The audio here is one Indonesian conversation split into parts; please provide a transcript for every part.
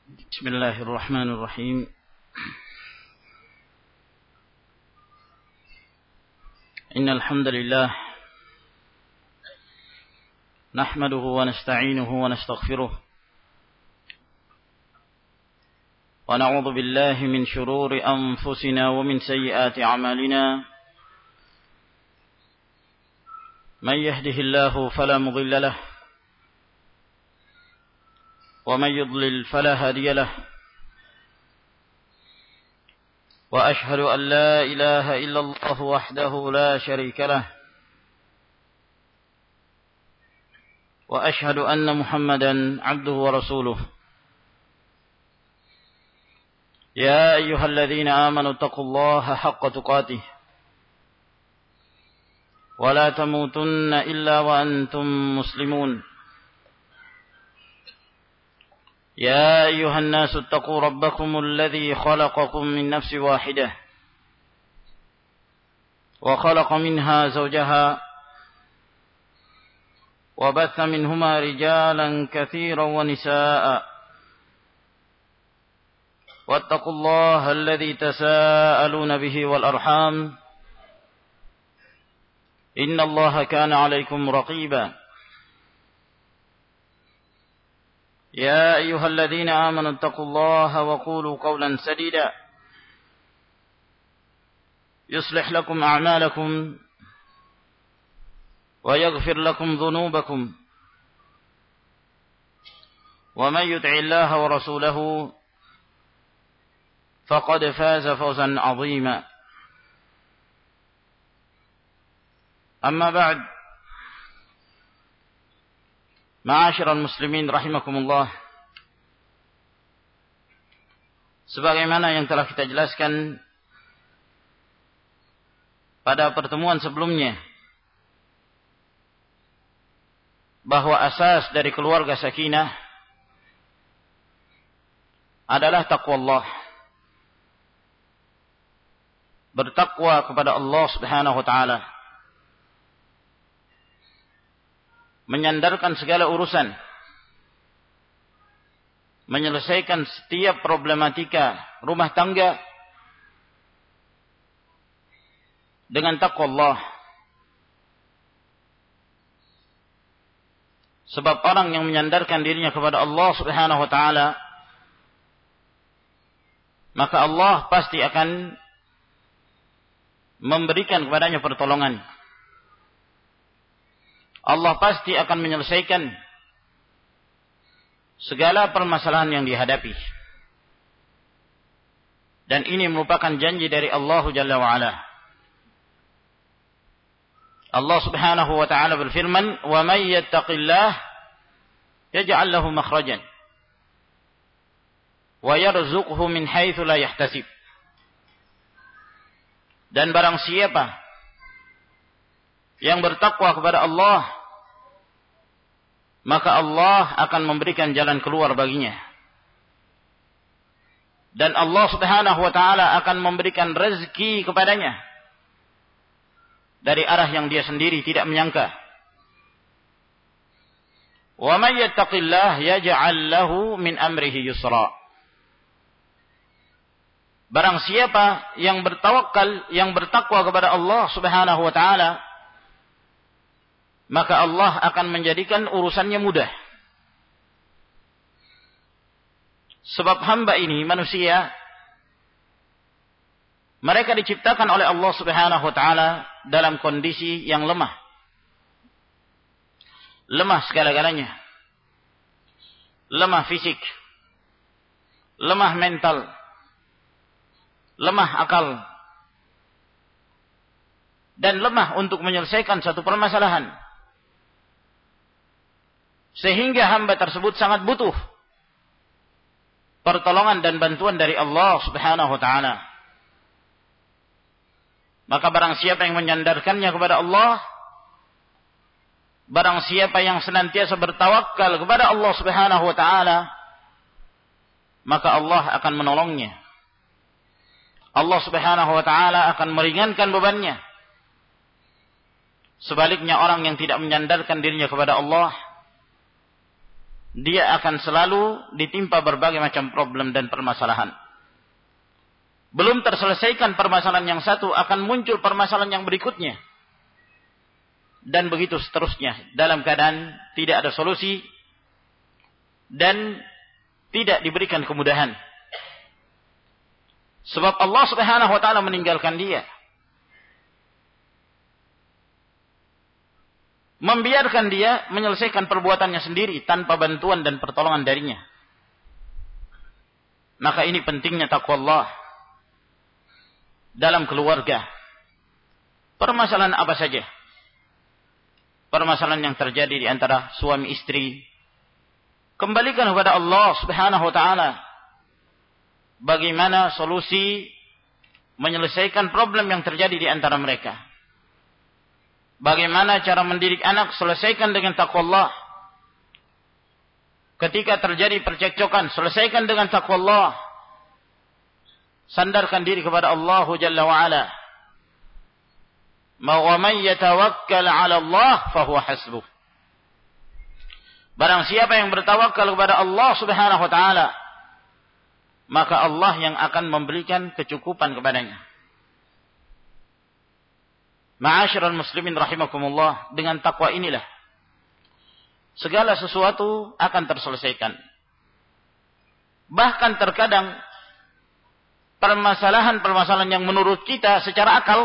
بسم الله الرحمن الرحيم. إن الحمد لله نحمده ونستعينه ونستغفره ونعوذ بالله من شرور أنفسنا ومن سيئات أعمالنا. من يهده الله فلا مضل له ومن يضلل فلا هادي له، وأشهد أن لا إله إلا الله وحده لا شريك له، وأشهد أن محمدا عبده ورسوله. يا أيها الذين آمنوا اتقوا الله حق تقاته ولا تموتن إلا وأنتم مسلمون. يا أيها الناس اتقوا ربكم الذي خلقكم من نفس واحدة وخلق منها زوجها وبث منهما رجالا كثيرا ونساء، واتقوا الله الذي تساءلون به والأرحام إن الله كان عليكم رقيبا. يا أيها الذين آمنوا اتقوا الله وقولوا قولا سديدا يصلح لكم أعمالكم ويغفر لكم ذنوبكم، ومن يطع الله ورسوله فقد فاز فوزا عظيما. أما بعد، Ma'asyiral muslimin rahimakumullah. Sebagaimana yang telah kita jelaskan pada pertemuan sebelumnya, bahwa asas dari keluarga sakinah adalah taqwa Allah. Bertakwa kepada Allah Subhanahu wa taala. Menyandarkan segala urusan, menyelesaikan setiap problematika rumah tangga dengan taqwa Allah. Sebab orang yang menyandarkan dirinya kepada Allah Subhanahu wa taala, maka Allah pasti akan memberikan kepadanya pertolongan. Allah pasti akan menyelesaikan segala permasalahan yang dihadapi. Dan ini merupakan janji dari Allah Jalla wa'ala. Allah Subhanahu wa ta'ala berfirman, "Wa may yattaqillah yaj'al lahu makhrajan wa yarzuqhu min haitsu la yahtasib." Dan barang siapa yang bertakwa kepada Allah, maka Allah akan memberikan jalan keluar baginya. Dan Allah Subhanahu wa taala akan memberikan rezeki kepadanya dari arah yang dia sendiri tidak menyangka. Wa may yattaqillah yaj'al lahu min amrihi yusra. Barang siapa yang bertawakal, yang bertakwa kepada Allah Subhanahu wa taala, maka Allah akan menjadikan urusannya mudah. Sebab hamba ini, manusia, mereka diciptakan oleh Allah Subhanahu wa taala dalam kondisi yang lemah. Lemah segala-galanya. Lemah fisik, lemah mental, lemah akal, dan lemah untuk menyelesaikan satu permasalahan. Sehingga hamba tersebut sangat butuh pertolongan dan bantuan dari Allah Subhanahu wa taala. Maka barang siapa yang menyandarkannya kepada Allah, barang siapa yang senantiasa bertawakal kepada Allah Subhanahu wa taala, maka Allah akan menolongnya. Allah Subhanahu wa taala akan meringankan bebannya. Sebaliknya orang yang tidak menyandarkan dirinya kepada Allah, dia akan selalu ditimpa berbagai macam problem dan permasalahan. Belum terselesaikan permasalahan yang satu, akan muncul permasalahan yang berikutnya. Dan begitu seterusnya, dalam keadaan tidak ada solusi dan tidak diberikan kemudahan. Sebab Allah Subhanahu wa taala meninggalkan dia. Membiarkan dia menyelesaikan perbuatannya sendiri tanpa bantuan dan pertolongan darinya. Maka ini pentingnya takwa Allah dalam keluarga. Permasalahan apa saja? Permasalahan yang terjadi di antara suami istri, kembalikan kepada Allah Subhanahu wa taala. Bagaimana solusi menyelesaikan problem yang terjadi di antara mereka? Bagaimana cara mendidik anak? Selesaikan dengan takwa Allah. Ketika terjadi percekcokan, selesaikan dengan takwa Allah. Sandarkan diri kepada Allah Jalla wa Ala. Wa man yatawakkal 'ala Allah fahuwa hasbuh. Barang siapa yang bertawakal kepada Allah Subhanahu wa taala, maka Allah yang akan memberikan kecukupan kepadanya. Ma'asyiral muslimin rahimakumullah, dengan takwa inilah segala sesuatu akan terselesaikan. Bahkan terkadang permasalahan-permasalahan yang menurut kita secara akal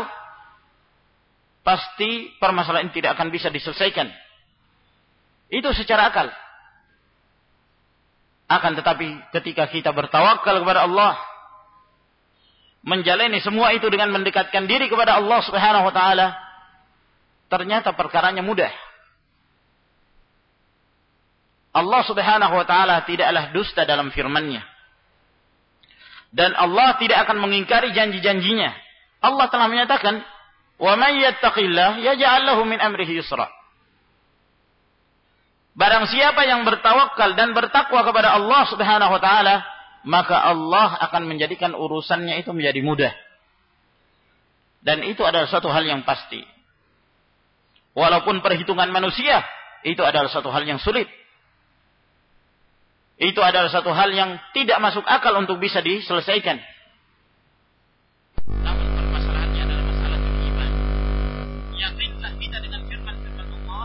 pasti permasalahan ini tidak akan bisa diselesaikan. Itu secara akal. Akan tetapi ketika kita bertawakal kepada Allah, menjalani semua itu dengan mendekatkan diri kepada Allah Subhanahu wa taala, ternyata perkaranya mudah. Allah Subhanahu wa taala tidaklah dusta dalam firman-Nya. Dan Allah tidak akan mengingkari janji-janjinya. Allah telah menyatakan, "Wa may yattaqillah yaj'al lahu min amrihi yusra." Barang siapa yang bertawakal dan bertakwa kepada Allah Subhanahu wa taala, maka Allah akan menjadikan urusannya itu menjadi mudah. Dan itu adalah satu hal yang pasti. Walaupun perhitungan manusia, itu adalah satu hal yang sulit. Itu adalah satu hal yang tidak masuk akal untuk bisa diselesaikan. Namun permasalahannya adalah masalah iman. Yakinlah kita dengan firman-firman Allah.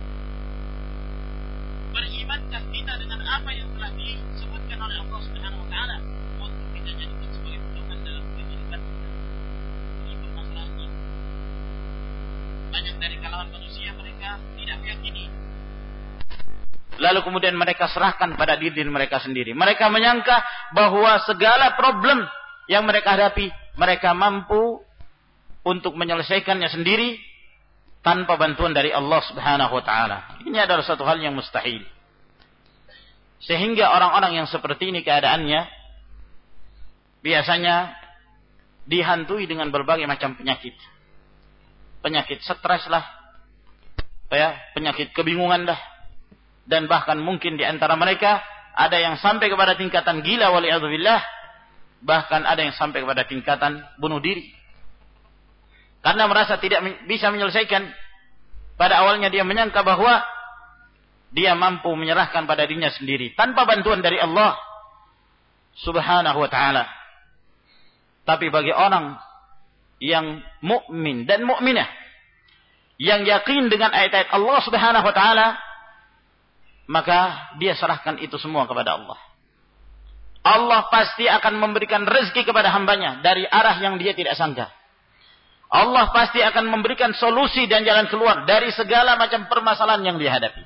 Berimankah kita dengan apa yang telah disebutkan oleh Allah Subhanahu wa taala untuk kita jadikan sebagai pedoman dalam kehidupan kita. Ini permasalahannya. Banyak dari kalangan manusia mereka tidak meyakini. Lalu kemudian mereka serahkan pada diri mereka sendiri. Mereka menyangka bahwa segala problem yang mereka hadapi, mereka mampu untuk menyelesaikannya sendiri tanpa bantuan dari Allah Subhanahu wa taala. Ini adalah satu hal yang mustahil. Sehingga orang-orang yang seperti ini keadaannya biasanya dihantui dengan berbagai macam penyakit. Penyakit stres lah, penyakit kebingungan lah. Dan bahkan mungkin di antara mereka ada yang sampai kepada tingkatan gila waliyadzubillah, bahkan ada yang sampai kepada tingkatan bunuh diri. Karena merasa tidak bisa menyelesaikan. Pada awalnya dia menyangka bahwa dia mampu menyerahkan pada dirinya sendiri tanpa bantuan dari Allah Subhanahu wa taala. Tapi bagi orang yang mukmin dan mukminah, yang yakin dengan ayat-ayat Allah Subhanahu wa taala, maka dia serahkan itu semua kepada Allah. Allah pasti akan memberikan rezeki kepada hambanya dari arah yang dia tidak sangka. Allah pasti akan memberikan solusi dan jalan keluar dari segala macam permasalahan yang dia hadapi.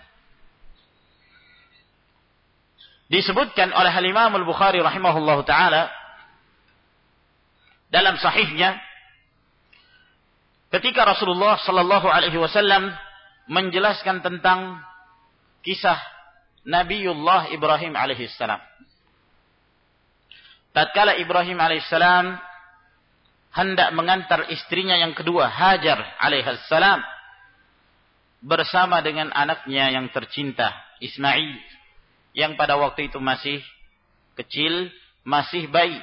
Disebutkan oleh Imam Al-Bukhari rahimahullahu taala dalam sahihnya, ketika Rasulullah sallallahu alaihi wasallam menjelaskan tentang kisah Nabiullah Ibrahim alaihissalam. Tatkala Ibrahim alaihissalam hendak mengantar istrinya yang kedua, Hajar alaihissalam, bersama dengan anaknya yang tercinta, Ismail, yang pada waktu itu masih kecil, masih bayi.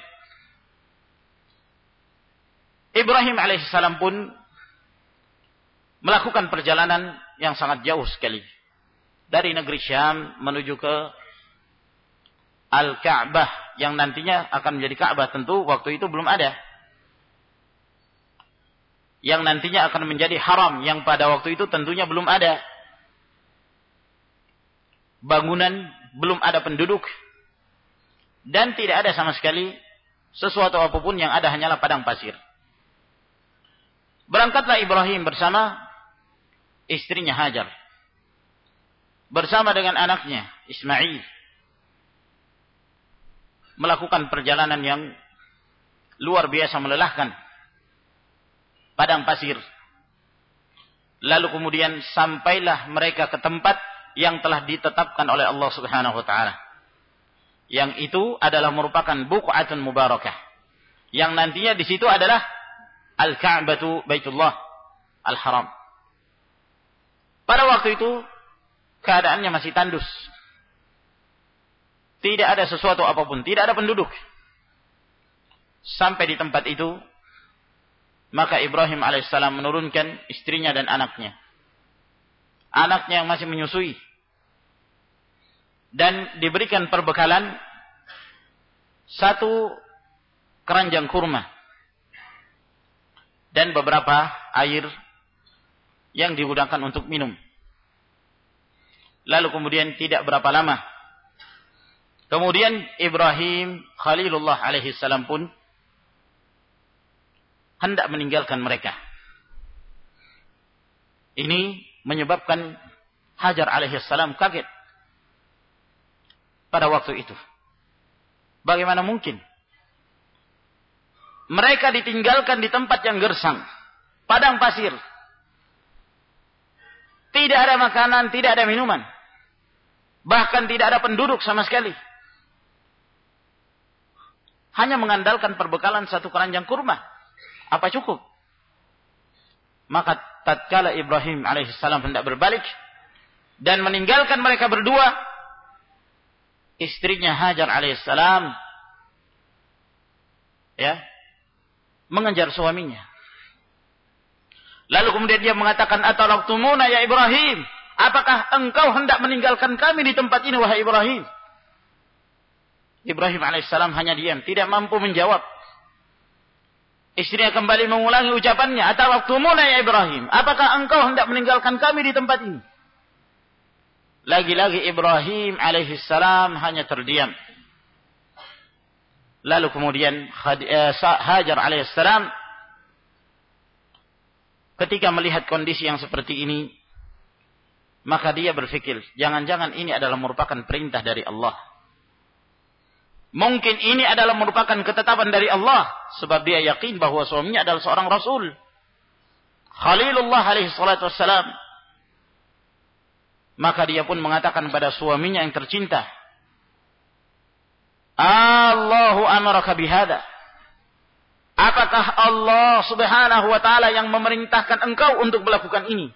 Ibrahim alaihissalam pun melakukan perjalanan yang sangat jauh sekali. Dari negeri Syam menuju ke Al-Ka'bah yang nantinya akan menjadi Ka'bah, tentu waktu itu belum ada. Yang nantinya akan menjadi haram yang pada waktu itu tentunya belum ada. Bangunan, belum ada penduduk, dan tidak ada sama sekali sesuatu apapun, yang ada hanyalah padang pasir. Berangkatlah Ibrahim bersama istrinya Hajar, bersama dengan anaknya Ismail, melakukan perjalanan yang luar biasa melelahkan, padang pasir. Lalu kemudian sampailah mereka ke tempat yang telah ditetapkan oleh Allah Subhanahu wa taala. Yang itu adalah merupakan buq'atun mubarakah. Yang nantinya di situ adalah Al-Ka'batu Baitullah Al-Haram. Pada waktu itu keadaannya masih tandus. Tidak ada sesuatu apapun, tidak ada penduduk. Sampai di tempat itu, maka Ibrahim alaihissalam menurunkan istrinya dan anaknya. Anaknya yang masih menyusui. Dan diberikan perbekalan 1 keranjang kurma. Dan beberapa air yang digunakan untuk minum. Lalu kemudian tidak berapa lama, kemudian Ibrahim Khalilullah alaihi salam pun hendak meninggalkan mereka. Ini menyebabkan Hajar alaihi salam kaget pada waktu itu. Bagaimana mungkin mereka ditinggalkan di tempat yang gersang, padang pasir. Tidak ada makanan, tidak ada minuman. Bahkan tidak ada penduduk sama sekali. Hanya mengandalkan perbekalan 1 keranjang kurma. Apa cukup? Maka tatkala Ibrahim alaihissalam hendak berbalik dan meninggalkan mereka berdua, istrinya Hajar alaihissalam mengejar suaminya. Lalu kemudian dia mengatakan, "Atalaqtumuna ya Ibrahim? Apakah engkau hendak meninggalkan kami di tempat ini, wahai Ibrahim?" Ibrahim alaihissalam hanya diam, tidak mampu menjawab. Istrinya kembali mengulangi ucapannya, "Atalaqtumuna ya Ibrahim? Apakah engkau hendak meninggalkan kami di tempat ini?" Lagi-lagi Ibrahim alaihissalam hanya terdiam. Lalu kemudian Hajar alaihissalam ketika melihat kondisi yang seperti ini, maka dia berpikir, jangan-jangan ini adalah merupakan perintah dari Allah. Mungkin ini adalah merupakan ketetapan dari Allah, sebab dia yakin bahwa suaminya adalah seorang Rasul, Khalilullah alaihi salatu wassalam. Maka dia pun mengatakan pada suaminya yang tercinta, "Allahu amaraka bihada." Apakah Allah Subhanahu wa taala yang memerintahkan engkau untuk melakukan ini?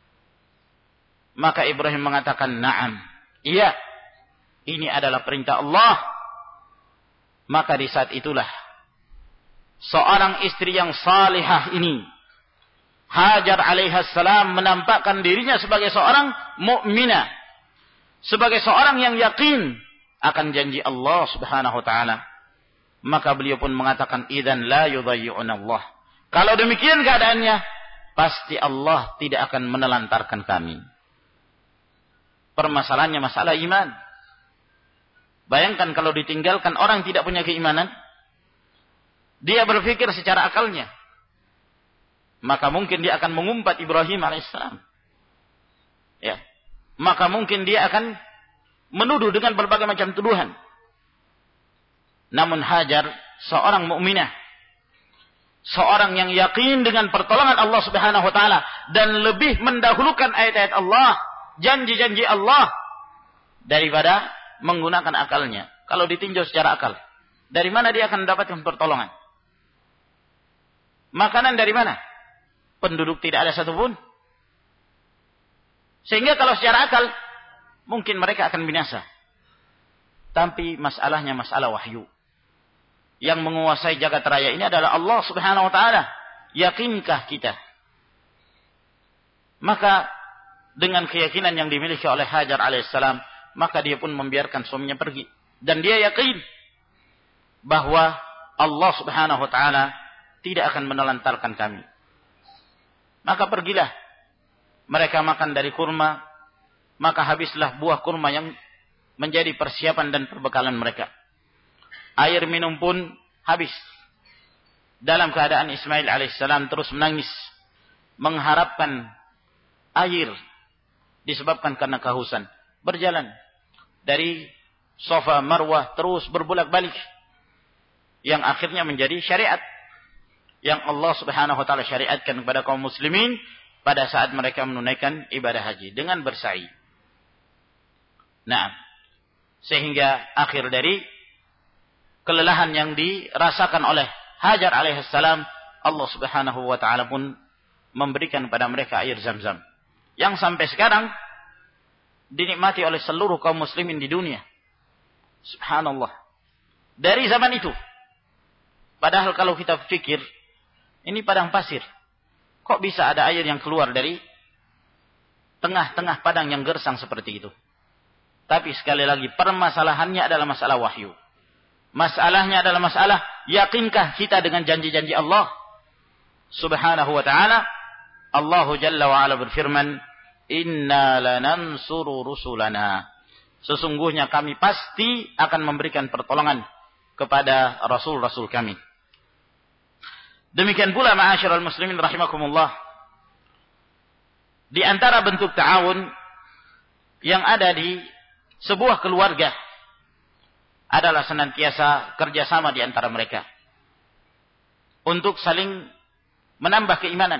Maka Ibrahim mengatakan, "Na'am." Iya, ini adalah perintah Allah. Maka di saat itulah seorang istri yang salihah ini, Hajar alaihissalam, menampakkan dirinya sebagai seorang mukminah, sebagai seorang yang yakin akan janji Allah Subhanahu wa taala. Maka beliau pun mengatakan, "Idzan la yudayyi'una Allah." Kalau demikian keadaannya, pasti Allah tidak akan menelantarkan kami. Permasalahannya masalah iman. Bayangkan kalau ditinggalkan orang tidak punya keimanan, dia berpikir secara akalnya, maka mungkin dia akan mengumpat Ibrahim alaihissalam. Ya. Maka mungkin dia akan menuduh dengan berbagai macam tuduhan. Namun Hajar seorang mukminah, seorang yang yakin dengan pertolongan Allah Subhanahu wa taala dan lebih mendahulukan ayat-ayat Allah, janji-janji Allah daripada menggunakan akalnya. Kalau ditinjau secara akal, dari mana dia akan mendapatkan pertolongan? Makanan dari mana? Penduduk tidak ada satupun. Sehingga kalau secara akal mungkin mereka akan binasa. Tapi masalahnya masalah wahyu. Yang menguasai jagat raya ini adalah Allah Subhanahu wa taala. Yakinkah kita? Maka dengan keyakinan yang dimiliki oleh Hajar alaihissalam, maka dia pun membiarkan suaminya pergi Dan dia yakin bahwa Allah Subhanahu wa taala tidak akan menelantarkan kami. Maka pergilah mereka makan dari kurma, maka habislah buah kurma yang menjadi persiapan dan perbekalan mereka. Air minum pun habis. Dalam keadaan Ismail alaihissalam terus menangis, mengharapkan air disebabkan karena kehausan. Berjalan dari Safa Marwah terus berbolak-balik, yang akhirnya menjadi syariat yang Allah Subhanahu wa taala syariatkan kepada kaum muslimin pada saat mereka menunaikan ibadah haji dengan bersa'i. Nah, sehingga akhir dari kelelahan yang dirasakan oleh Hajar alaihissalam, Allah Subhanahu wa taala pun memberikan kepada mereka air Zam-Zam yang sampai sekarang dinikmati oleh seluruh kaum muslimin di dunia. Subhanallah. Dari zaman itu. Padahal kalau kita pikir, ini padang pasir. Kok bisa ada air yang keluar dari tengah-tengah padang yang gersang seperti itu? Tapi sekali lagi, permasalahannya adalah masalah wahyu. Masalahnya adalah masalah, yakinkah kita dengan janji-janji Allah Subhanahu wa ta'ala? Allah Jalla wa ala berfirman, Inna lanansuru rusulana. Sesungguhnya kami pasti akan memberikan pertolongan kepada rasul-rasul kami. Demikian pula ma'asyiral muslimin rahimakumullah. Di antara bentuk ta'awun yang ada di sebuah keluarga adalah senantiasa kerjasama di antara mereka untuk saling menambah keimanan.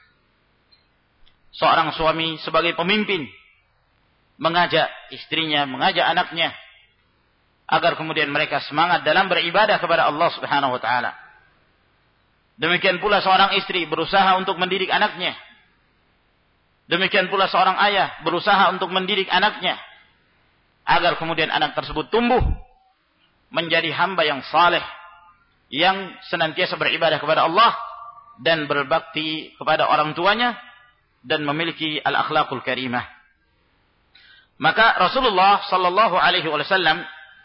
Seorang suami sebagai pemimpin mengajak istrinya, mengajak anaknya agar kemudian mereka semangat dalam beribadah kepada Allah Subhanahu wa taala. Demikian pula seorang istri berusaha untuk mendidik anaknya. Demikian pula seorang ayah berusaha untuk mendidik anaknya agar kemudian anak tersebut tumbuh menjadi hamba yang saleh, yang senantiasa beribadah kepada Allah dan berbakti kepada orang tuanya dan memiliki al-akhlaqul karimah. Maka Rasulullah sallallahu alaihi wasallam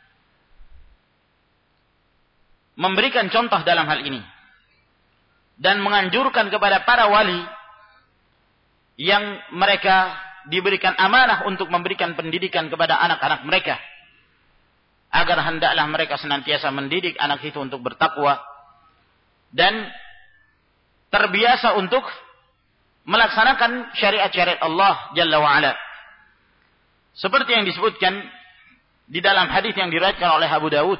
memberikan contoh dalam hal ini dan menganjurkan kepada para wali yang mereka diberikan amanah untuk memberikan pendidikan kepada anak-anak mereka, agar hendaklah mereka senantiasa mendidik anak itu untuk bertakwa dan terbiasa untuk melaksanakan syariat-syariat Allah Jalla wa'ala. Seperti yang disebutkan di dalam hadis yang diriwayatkan oleh Abu Dawud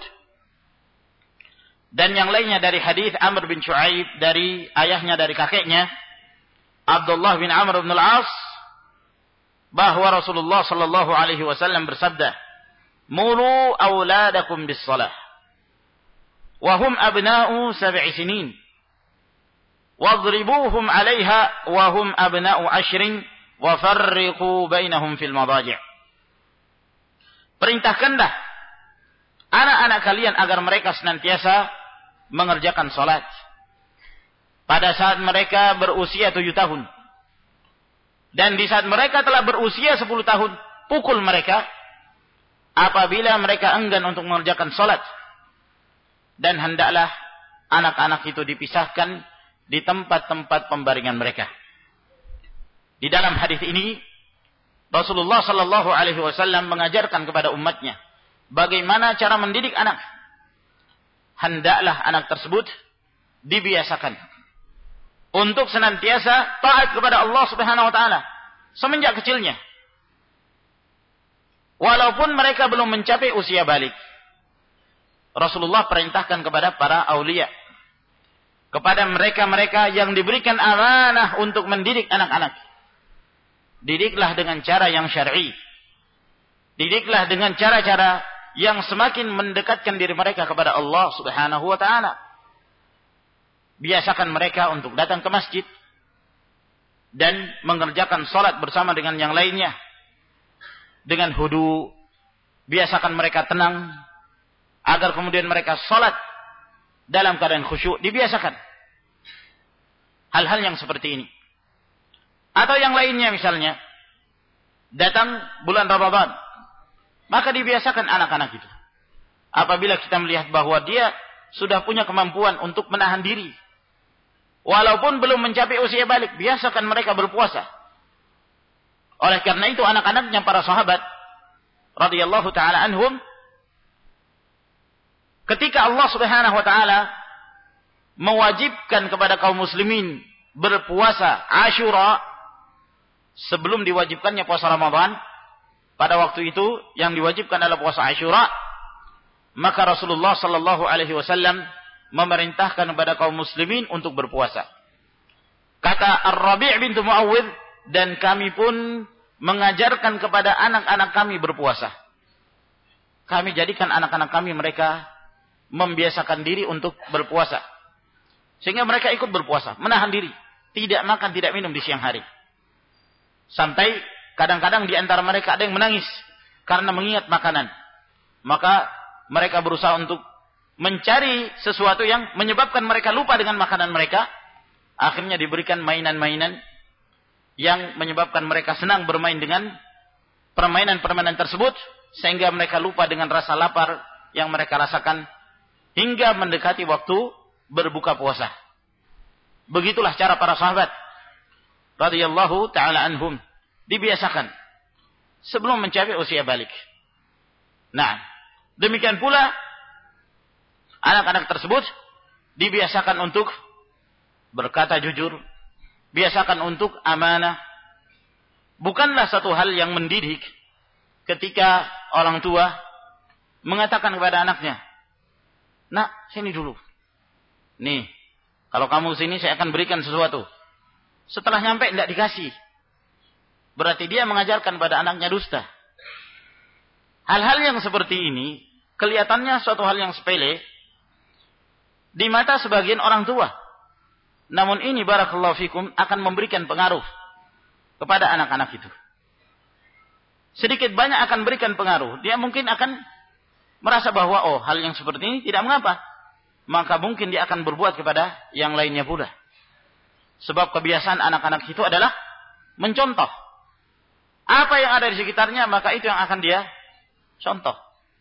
dan yang lainnya dari hadis Amr bin Shu'aib dari ayahnya dari kakeknya Abdullah bin Amr bin Al-As, bahwa Rasulullah sallallahu alaihi wasallam bersabda, "Muru auladakum bis-shalah wa hum abna'u 7 sinin wadribuhum 'alayha wa hum abna'u 10 wa farriqu bainahum fil madaji'." Perintahkanlah anak-anak kalian agar mereka senantiasa mengerjakan salat pada saat mereka berusia 7 tahun. Dan di saat mereka telah berusia 10 tahun, pukul mereka apabila mereka enggan untuk mengerjakan salat. Dan hendaklah anak-anak itu dipisahkan di tempat-tempat pembaringan mereka. Di dalam hadis ini Rasulullah sallallahu alaihi wasallam mengajarkan kepada umatnya bagaimana cara mendidik anak. Hendaklah anak tersebut dibiasakan untuk senantiasa taat kepada Allah Subhanahu wa taala semenjak kecilnya. Walaupun mereka belum mencapai usia balik. Rasulullah perintahkan kepada para aulia, kepada mereka-mereka yang diberikan amanah untuk mendidik anak-anak. Didiklah dengan cara yang syar'i. Didiklah dengan cara-cara yang semakin mendekatkan diri mereka kepada Allah Subhanahu wa taala. Biasakan mereka untuk datang ke masjid dan mengerjakan salat bersama dengan yang lainnya dengan hudu. Biasakan mereka tenang agar kemudian mereka salat dalam keadaan khusyuk. Dibiasakan hal-hal yang seperti ini. Atau yang lainnya, misalnya datang bulan Ramadan, maka dibiasakan anak-anak itu apabila kita melihat bahwa dia sudah punya kemampuan untuk menahan diri, walaupun belum mencapai usia balik, biasakan mereka berpuasa. Oleh karena itu anak-anaknya para sahabat radhiyallahu taala anhum, ketika Allah Subhanahu wa taala mewajibkan kepada kaum muslimin berpuasa Asyura sebelum diwajibkannya puasa Ramadan, pada waktu itu yang diwajibkan adalah puasa Asyura, maka Rasulullah sallallahu alaihi wasallam memerintahkan kepada kaum muslimin untuk berpuasa. Kata Ar-Rabi' bintu Muawwidh, dan kami pun mengajarkan kepada anak-anak kami berpuasa. Kami jadikan anak-anak kami, mereka membiasakan diri untuk berpuasa. Sehingga mereka ikut berpuasa, menahan diri, tidak makan, tidak minum di siang hari. Sampai kadang-kadang di antara mereka ada yang menangis karena mengingat makanan. Maka mereka berusaha untuk mencari sesuatu yang menyebabkan mereka lupa dengan makanan mereka. Akhirnya diberikan mainan-mainan yang menyebabkan mereka senang bermain dengan permainan-permainan tersebut, sehingga mereka lupa dengan rasa lapar yang mereka rasakan hingga mendekati waktu berbuka puasa. Begitulah cara para sahabat radhiyallahu taala anhum, dibiasakan sebelum mencapai usia balik. Nah, demikian pula anak-anak tersebut dibiasakan untuk berkata jujur, biasakan untuk amanah. Bukanlah satu hal yang mendidik ketika orang tua mengatakan kepada anaknya, "Nak, sini dulu. Nih, kalau kamu sini saya akan berikan sesuatu." Setelah nyampe tidak dikasih. Berarti dia mengajarkan pada anaknya dusta. Hal-hal yang seperti ini kelihatannya suatu hal yang sepele di mata sebagian orang tua. Namun ini barakallahu fikum akan memberikan pengaruh kepada anak-anak itu. Sedikit banyak akan berikan pengaruh. Dia mungkin akan merasa bahwa oh, hal yang seperti ini tidak mengapa. Maka mungkin dia akan berbuat kepada yang lainnya pula. Sebab kebiasaan anak-anak itu adalah mencontoh. Apa yang ada di sekitarnya, maka itu yang akan dia contoh.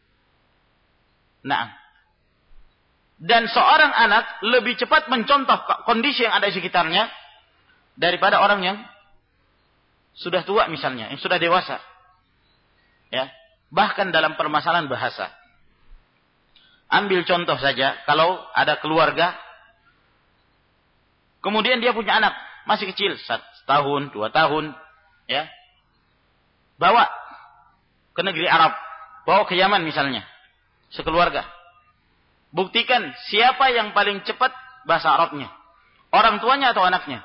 Nah, dan seorang anak lebih cepat mencontoh kondisi yang ada di sekitarnya daripada orang yang sudah tua misalnya, yang sudah dewasa. Ya, bahkan dalam permasalahan bahasa. Ambil contoh saja, kalau ada keluarga, kemudian dia punya anak masih kecil, 1 tahun, 2 tahun, ya, bawa ke negeri Arab, bawa ke Yaman misalnya, sekeluarga. Buktikan siapa yang paling cepat bahasa Arabnya, orang tuanya atau anaknya?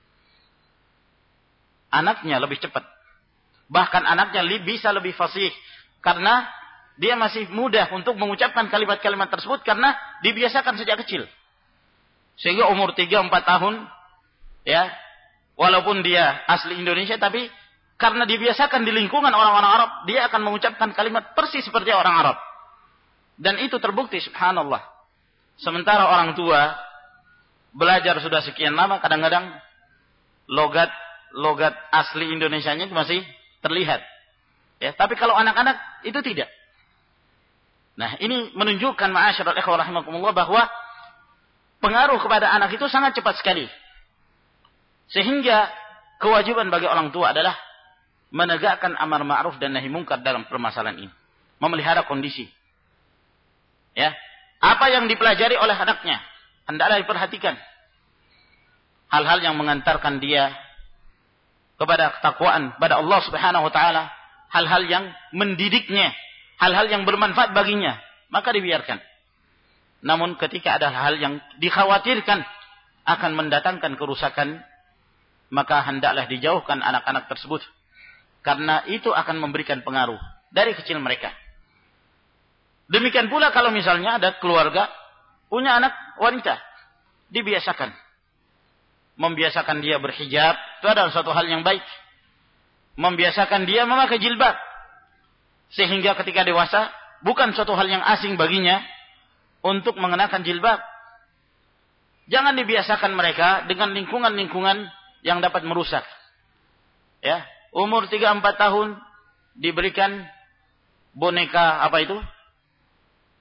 Anaknya lebih cepat. Bahkan anaknya bisa lebih fasih, karena dia masih mudah untuk mengucapkan kalimat-kalimat tersebut karena dibiasakan sejak kecil. Sehingga umur 3-4 tahun, ya, walaupun dia asli Indonesia, tapi karena dibiasakan di lingkungan orang-orang Arab, dia akan mengucapkan kalimat persis seperti orang Arab. Dan itu terbukti, subhanallah. Sementara orang tua belajar sudah sekian lama, kadang-kadang logat asli Indonesianya itu masih terlihat. Ya, tapi kalau anak-anak itu tidak. Nah, ini menunjukkan ma'asyiral ikhwah rahimakumullah bahwa pengaruh kepada anak itu sangat cepat sekali. Sehingga kewajiban bagi orang tua adalah menegakkan amar ma'ruf dan nahi mungkar dalam permasalahan ini. Memelihara kondisi. Ya, apa yang dipelajari oleh anaknya hendaklah diperhatikan. Hal-hal yang mengantarkan dia kepada ketakwaan pada Allah Subhanahu wa taala, hal-hal yang mendidiknya, hal-hal yang bermanfaat baginya, maka dibiarkan. Namun ketika ada hal yang dikhawatirkan akan mendatangkan kerusakan, maka hendaklah dijauhkan anak-anak tersebut, karena itu akan memberikan pengaruh dari kecil mereka. Demikian pula kalau misalnya ada keluarga punya anak wanita, dibiasakan. Membiasakan dia berhijab, itu adalah suatu hal yang baik. Membiasakan dia memakai jilbab. Sehingga ketika dewasa, bukan suatu hal yang asing baginya untuk mengenakan jilbab. Jangan dibiasakan mereka dengan lingkungan-lingkungan yang dapat merusak. Ya, umur 3-4 tahun diberikan boneka apa itu?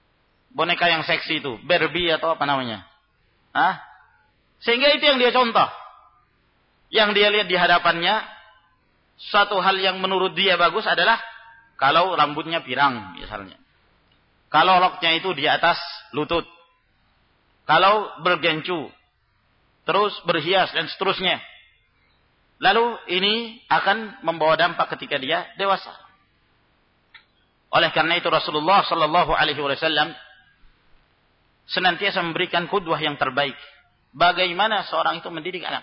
boneka yang seksi itu, Barbie atau apa namanya. Sehingga itu yang dia contoh. Yang dia lihat di hadapannya, suatu hal yang menurut dia bagus adalah kalau rambutnya pirang misalnya. Kalau roknya itu di atas lutut. Kalau bergencu. Terus berhias dan seterusnya. Lalu ini akan membawa dampak ketika dia dewasa. Oleh karena itu Rasulullah sallallahu alaihi wasallam senantiasa memberikan qudwah yang terbaik. Bagaimana seorang itu mendidik anak.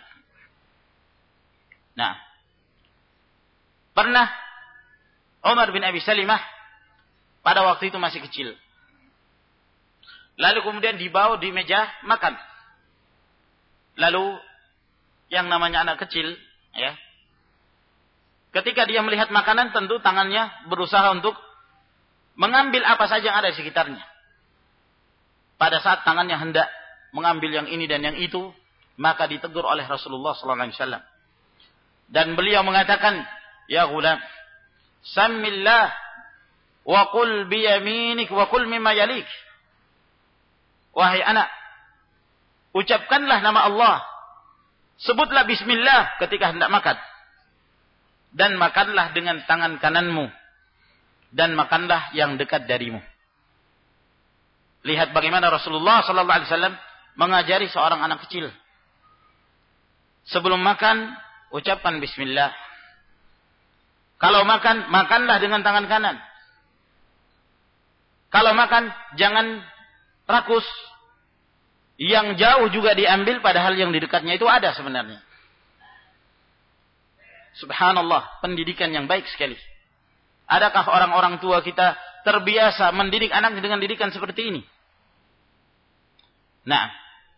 Nah, pernah Umar bin Abi Salimah pada waktu itu masih kecil. Lalu kemudian dibawa di meja makan. Lalu yang namanya anak kecil, ya, ketika dia melihat makanan tentu tangannya berusaha untuk mengambil apa saja yang ada di sekitarnya. Pada saat tangannya hendak mengambil yang ini dan yang itu, maka ditegur oleh Rasulullah sallallahu alaihi wasallam. Dan beliau mengatakan, "Ya ghulam, sammillah wa qul bi yaminik wa qul mimma yalik." Wahai anak, ucapkanlah nama Allah. Sebutlah bismillah ketika hendak makan. Dan makanlah dengan tangan kananmu. Dan makanlah yang dekat darimu. Lihat bagaimana Rasulullah sallallahu alaihi wasallam mengajari seorang anak kecil. Sebelum makan, ucapkan bismillah. Kalau makan, makanlah dengan tangan kanan. Kalau makan, jangan rakus. Yang jauh juga diambil, padahal yang di dekatnya itu ada sebenarnya. Subhanallah, pendidikan yang baik sekali. Adakah orang-orang tua kita terbiasa mendidik anaknya dengan didikan seperti ini? Nah,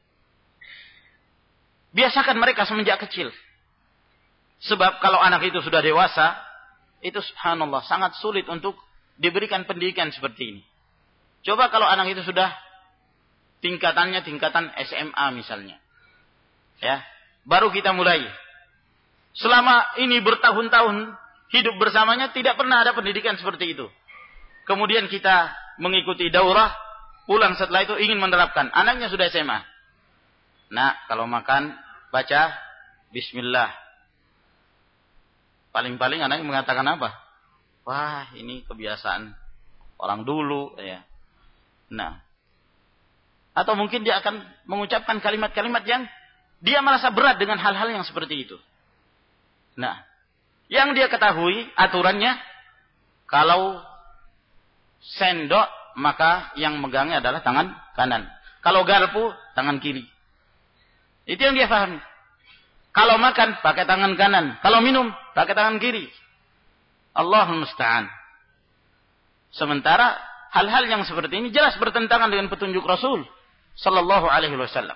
biasakan mereka semenjak kecil. Sebab kalau anak itu sudah dewasa, itu subhanallah sangat sulit untuk diberikan pendidikan seperti ini. Coba kalau anak itu sudah tingkatannya tingkatan SMA misalnya. Ya, baru kita mulai. Selama ini bertahun-tahun hidup bersamanya tidak pernah ada pendidikan seperti itu. Kemudian kita mengikuti daurah, pulang setelah itu ingin menerapkan. Anaknya sudah SMA. Nah, kalau makan baca bismillah. Paling-paling anaknya mengatakan apa? Wah, ini kebiasaan orang dulu ya. Nah, atau mungkin dia akan mengucapkan kalimat-kalimat yang dia merasa berat dengan hal-hal yang seperti itu. Nah, yang dia ketahui aturannya, kalau sendok maka yang megangnya adalah tangan kanan. Kalau garpu, tangan kiri. Itu yang dia pahami. Kalau makan, pakai tangan kanan. Kalau minum, pakai tangan kiri. Allahul musta'an. Sementara hal-hal yang seperti ini jelas bertentangan dengan petunjuk Rasul sallallahu alaihi wasallam.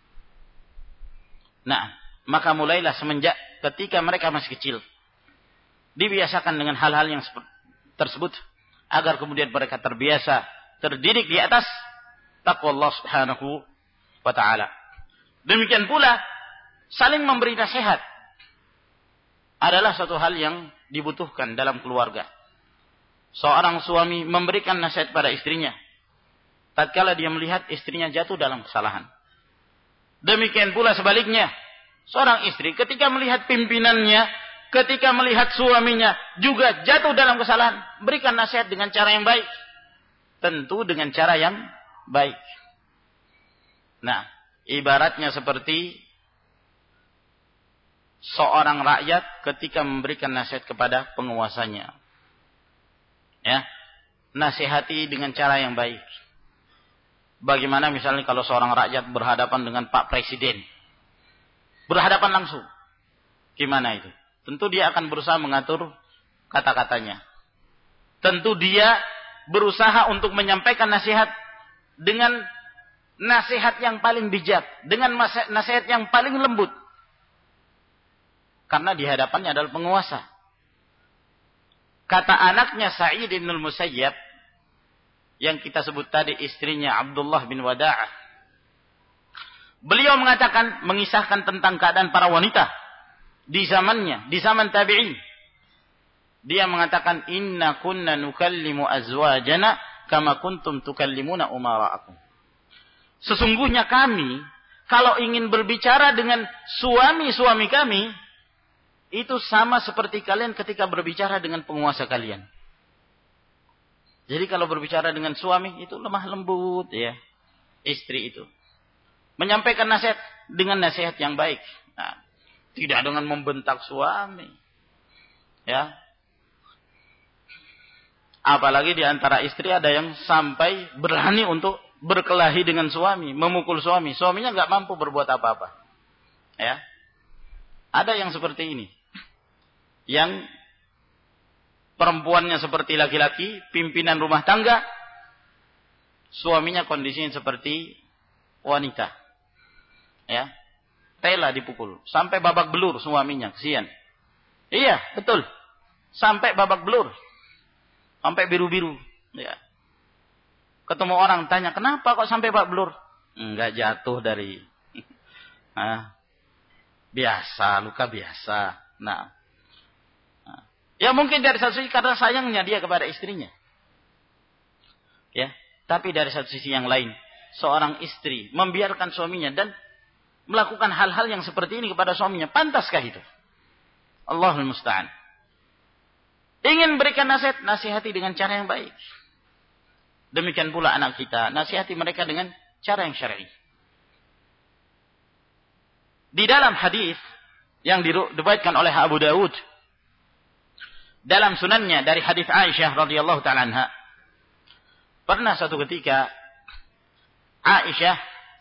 Nah, maka mulailah semenjak ketika mereka masih kecil, dibiasakan dengan hal-hal yang tersebut, agar kemudian mereka terbiasa, terdidik di atas taqwa Allah subhanahu wa ta'ala. Demikian pula, saling memberi nasihat adalah satu hal yang dibutuhkan dalam keluarga. Seorang suami memberikan nasihat pada istrinya tatkala dia melihat istrinya jatuh dalam kesalahan. Demikian pula sebaliknya, seorang istri ketika melihat pimpinannya, ketika melihat suaminya juga jatuh dalam kesalahan, berikan nasihat dengan cara yang baik. Tentu dengan cara yang baik. Nah, ibaratnya seperti seorang rakyat ketika memberikan nasihat kepada penguasanya. Ya, nasihati dengan cara yang baik. Bagaimana misalnya kalau seorang rakyat berhadapan dengan Pak Presiden, berhadapan langsung, gimana itu? Tentu dia akan berusaha mengatur kata-katanya. Tentu dia berusaha untuk menyampaikan nasihat dengan nasihat yang paling bijak, dengan nasihat yang paling lembut. Karena di hadapannya adalah penguasa. Kata anaknya Sa'id bin al-Musayyab, yang kita sebut tadi istrinya Abdullah bin Wada'ah. Beliau mengatakan, mengisahkan tentang keadaan para wanita di zamannya, di zaman tabi'in. Dia mengatakan, inna kunna nukallimu azwajana kama kuntum tukallimuna umara'akum. Sesungguhnya kami kalau ingin berbicara dengan suami-suami kami itu sama seperti kalian ketika berbicara dengan penguasa kalian. Jadi kalau berbicara dengan suami itu lemah lembut ya. Istri itu menyampaikan nasihat dengan nasihat yang baik. Nah, tidak dengan membentak suami. Ya. Apalagi di antara istri ada yang sampai berani untuk berkelahi dengan suami, memukul suami. Suaminya enggak mampu berbuat apa-apa. Ya. Ada yang seperti ini. Yang perempuannya seperti laki-laki, pimpinan rumah tangga, suaminya kondisinya seperti wanita. Ya. Rela dipukul sampai babak belur suaminya, kesian. Iya, betul. Sampai babak belur. Sampai biru-biru, ya. Ketemu orang tanya, "Kenapa kok sampai babak belur?" Enggak, jatuh dari biasa, luka biasa. Nah. Ya mungkin dari satu sisi karena sayangnya dia kepada istrinya. Ya, tapi dari satu sisi yang lain, seorang istri membiarkan suaminya dan melakukan hal-hal yang seperti ini kepada suaminya, pantaskah itu? Allahul musta'an. Ingin berikan nasihat, nasihati dengan cara yang baik. Demikian pula anak kita, nasihati mereka dengan cara yang syar'i. Di dalam hadis yang diriwayatkan oleh Abu Dawud dalam sunannya dari hadis Aisyah radhiyallahu ta'ala anha, pernah suatu ketika Aisyah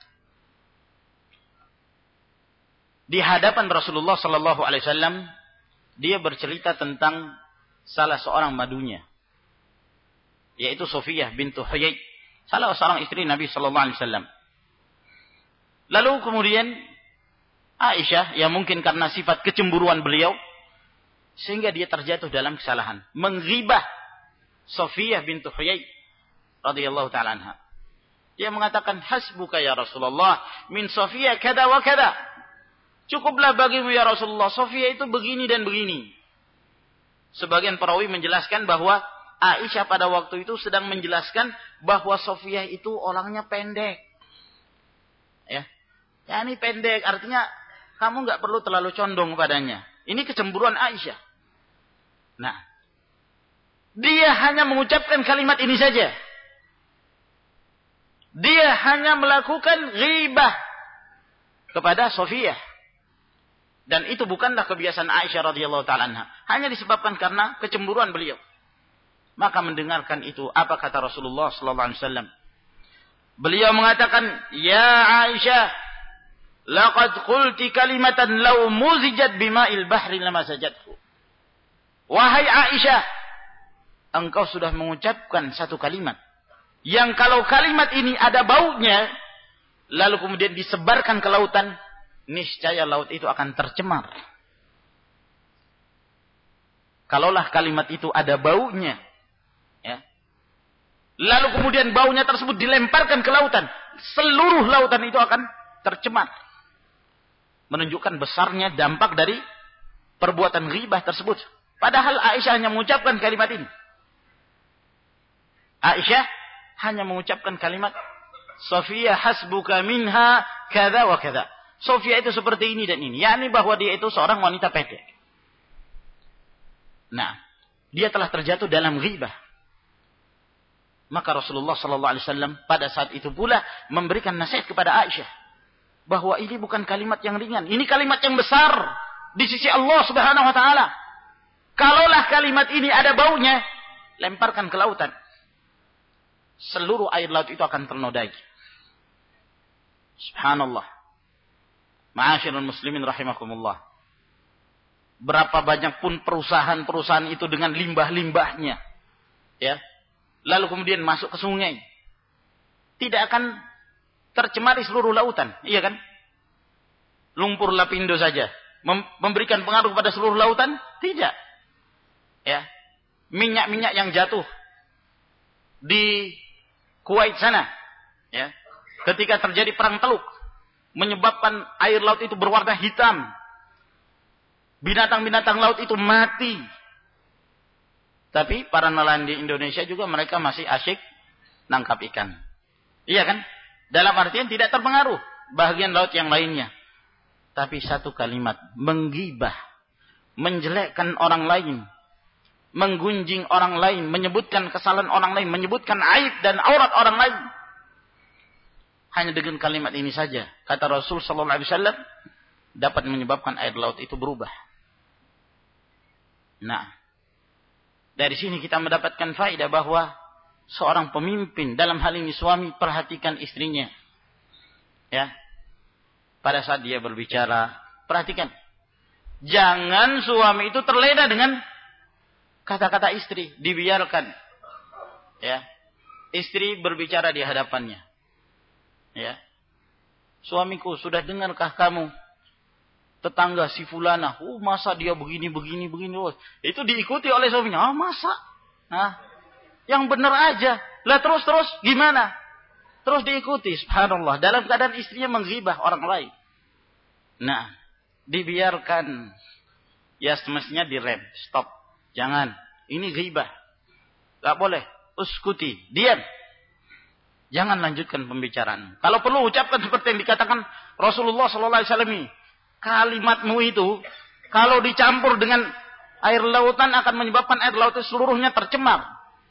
di hadapan Rasulullah sallallahu alaihi wasallam dia bercerita tentang salah seorang madunya, yaitu Sofiyah bintu Huyai, salah seorang istri Nabi sallallahu alaihi wasallam. Lalu kemudian Aisyah, yang mungkin karena sifat kecemburuan beliau, sehingga dia terjatuh dalam kesalahan, menghibah Sofiyah bintu Huyai radhiyallahu ta'ala anha. Dia mengatakan, "Hasbuka ya Rasulullah min Sofiyah kada wa kada." Cukuplah bagimu ya Rasulullah, Sofiyah itu begini dan begini. Sebagian perawi menjelaskan bahwa Aisyah pada waktu itu sedang menjelaskan bahwa Sofiyah itu orangnya pendek. Ya, ini pendek, artinya kamu nggak perlu terlalu condong padanya. Ini kecemburuan Aisyah. Nah, dia hanya mengucapkan kalimat ini saja. Dia hanya melakukan ghibah kepada Sofiyah. Dan itu bukanlah kebiasaan Aisyah radhiyallahu ta'ala anha. Hanya disebabkan karena kecemburuan beliau. Maka mendengarkan itu, apa kata Rasulullah sallallahu alaihi wasallam? Beliau mengatakan, "Ya Aisyah, laqad qulti kalimatan law muzijat bima'il bahri lama sajadhu." Wahai Aisyah, engkau sudah mengucapkan satu kalimat yang kalau kalimat ini ada baunya lalu kemudian disebarkan ke lautan, niscaya laut itu akan tercemar. Kalaulah kalimat itu ada baunya, ya, lalu kemudian baunya tersebut dilemparkan ke lautan, seluruh lautan itu akan tercemar. Menunjukkan besarnya dampak dari perbuatan ghibah tersebut. Padahal Aisyah hanya mengucapkan kalimat ini. Aisyah hanya mengucapkan kalimat, "Sofiyah hasbuka minha kada wa kada." Sofiyah itu seperti ini dan ini. Yakni bahwa dia itu seorang wanita pendek. Nah, dia telah terjatuh dalam ghibah. Maka Rasulullah sallallahu alaihi wasallam pada saat itu pula memberikan nasihat kepada Aisyah bahwa ini bukan kalimat yang ringan, ini kalimat yang besar di sisi Allah Subhanahu wa taala. Kalaulah kalimat ini ada baunya, lemparkan ke lautan. Seluruh air laut itu akan ternodai. Subhanallah. Ma'asyiral muslimin rahimakumullah. Berapa banyak pun perusahaan-perusahaan itu dengan limbah-limbahnya, ya, lalu kemudian masuk ke sungai, tidak akan tercemari seluruh lautan, iya kan? Lumpur lapindo saja memberikan pengaruh pada seluruh lautan? Tidak. Ya, minyak-minyak yang jatuh di Kuwait sana, ya, ketika terjadi perang Teluk, menyebabkan air laut itu berwarna hitam. Binatang-binatang laut itu mati. Tapi para nelayan di Indonesia juga mereka masih asyik nangkap ikan. Iya kan? Dalam artian tidak terpengaruh bagian laut yang lainnya. Tapi satu kalimat, menggibah, menjelekkan orang lain, menggunjing orang lain, menyebutkan kesalahan orang lain, menyebutkan aib dan aurat orang lain. Hanya dengan kalimat ini saja, kata Rasul sallallahu alaihi wasallam, dapat menyebabkan air laut itu berubah. Nah, dari sini kita mendapatkan faedah bahwa seorang pemimpin, dalam hal ini suami, perhatikan istrinya. Ya. Pada saat dia berbicara, perhatikan. Jangan suami itu terlena dengan kata-kata istri, dibiarkan. Ya. Istri berbicara di hadapannya. Ya. Suamiku, sudah dengarkah kamu tetangga si fulana? Masa dia begini. Itu diikuti oleh suaminya. Masa? Nah, yang benar aja. Lah terus gimana? Terus diikuti, subhanallah. Dalam keadaan istrinya menghibah orang lain. Nah, dibiarkan. Ya semestinya direm. Stop. Jangan. Ini ghibah. Gak boleh. Uskuti. Diam. Jangan lanjutkan pembicaraan. Kalau perlu ucapkan seperti yang dikatakan Rasulullah SAW. Kalimatmu itu, kalau dicampur dengan air lautan akan menyebabkan air laut seluruhnya tercemar.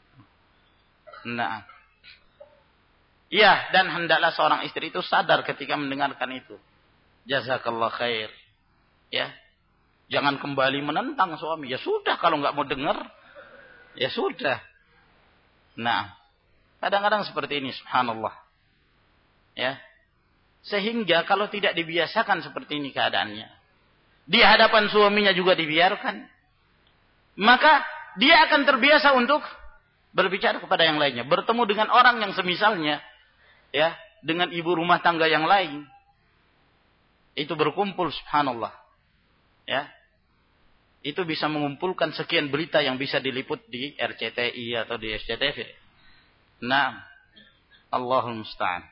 Nah. Ya, dan hendaklah seorang istri itu sadar ketika mendengarkan itu. Jazakallah khair. Ya. Jangan kembali menentang suami. Ya sudah, kalau nggak mau dengar, ya sudah. Nah, kadang-kadang seperti ini, subhanallah. Ya. Sehingga kalau tidak dibiasakan seperti ini keadaannya, di hadapan suaminya juga dibiarkan, maka dia akan terbiasa untuk berbicara kepada yang lainnya, bertemu dengan orang yang semisalnya, ya, dengan ibu rumah tangga yang lain, itu berkumpul, subhanallah, ya, itu bisa mengumpulkan sekian berita yang bisa diliput di RCTI atau di SCTV. Nah, Allahul Musta'an.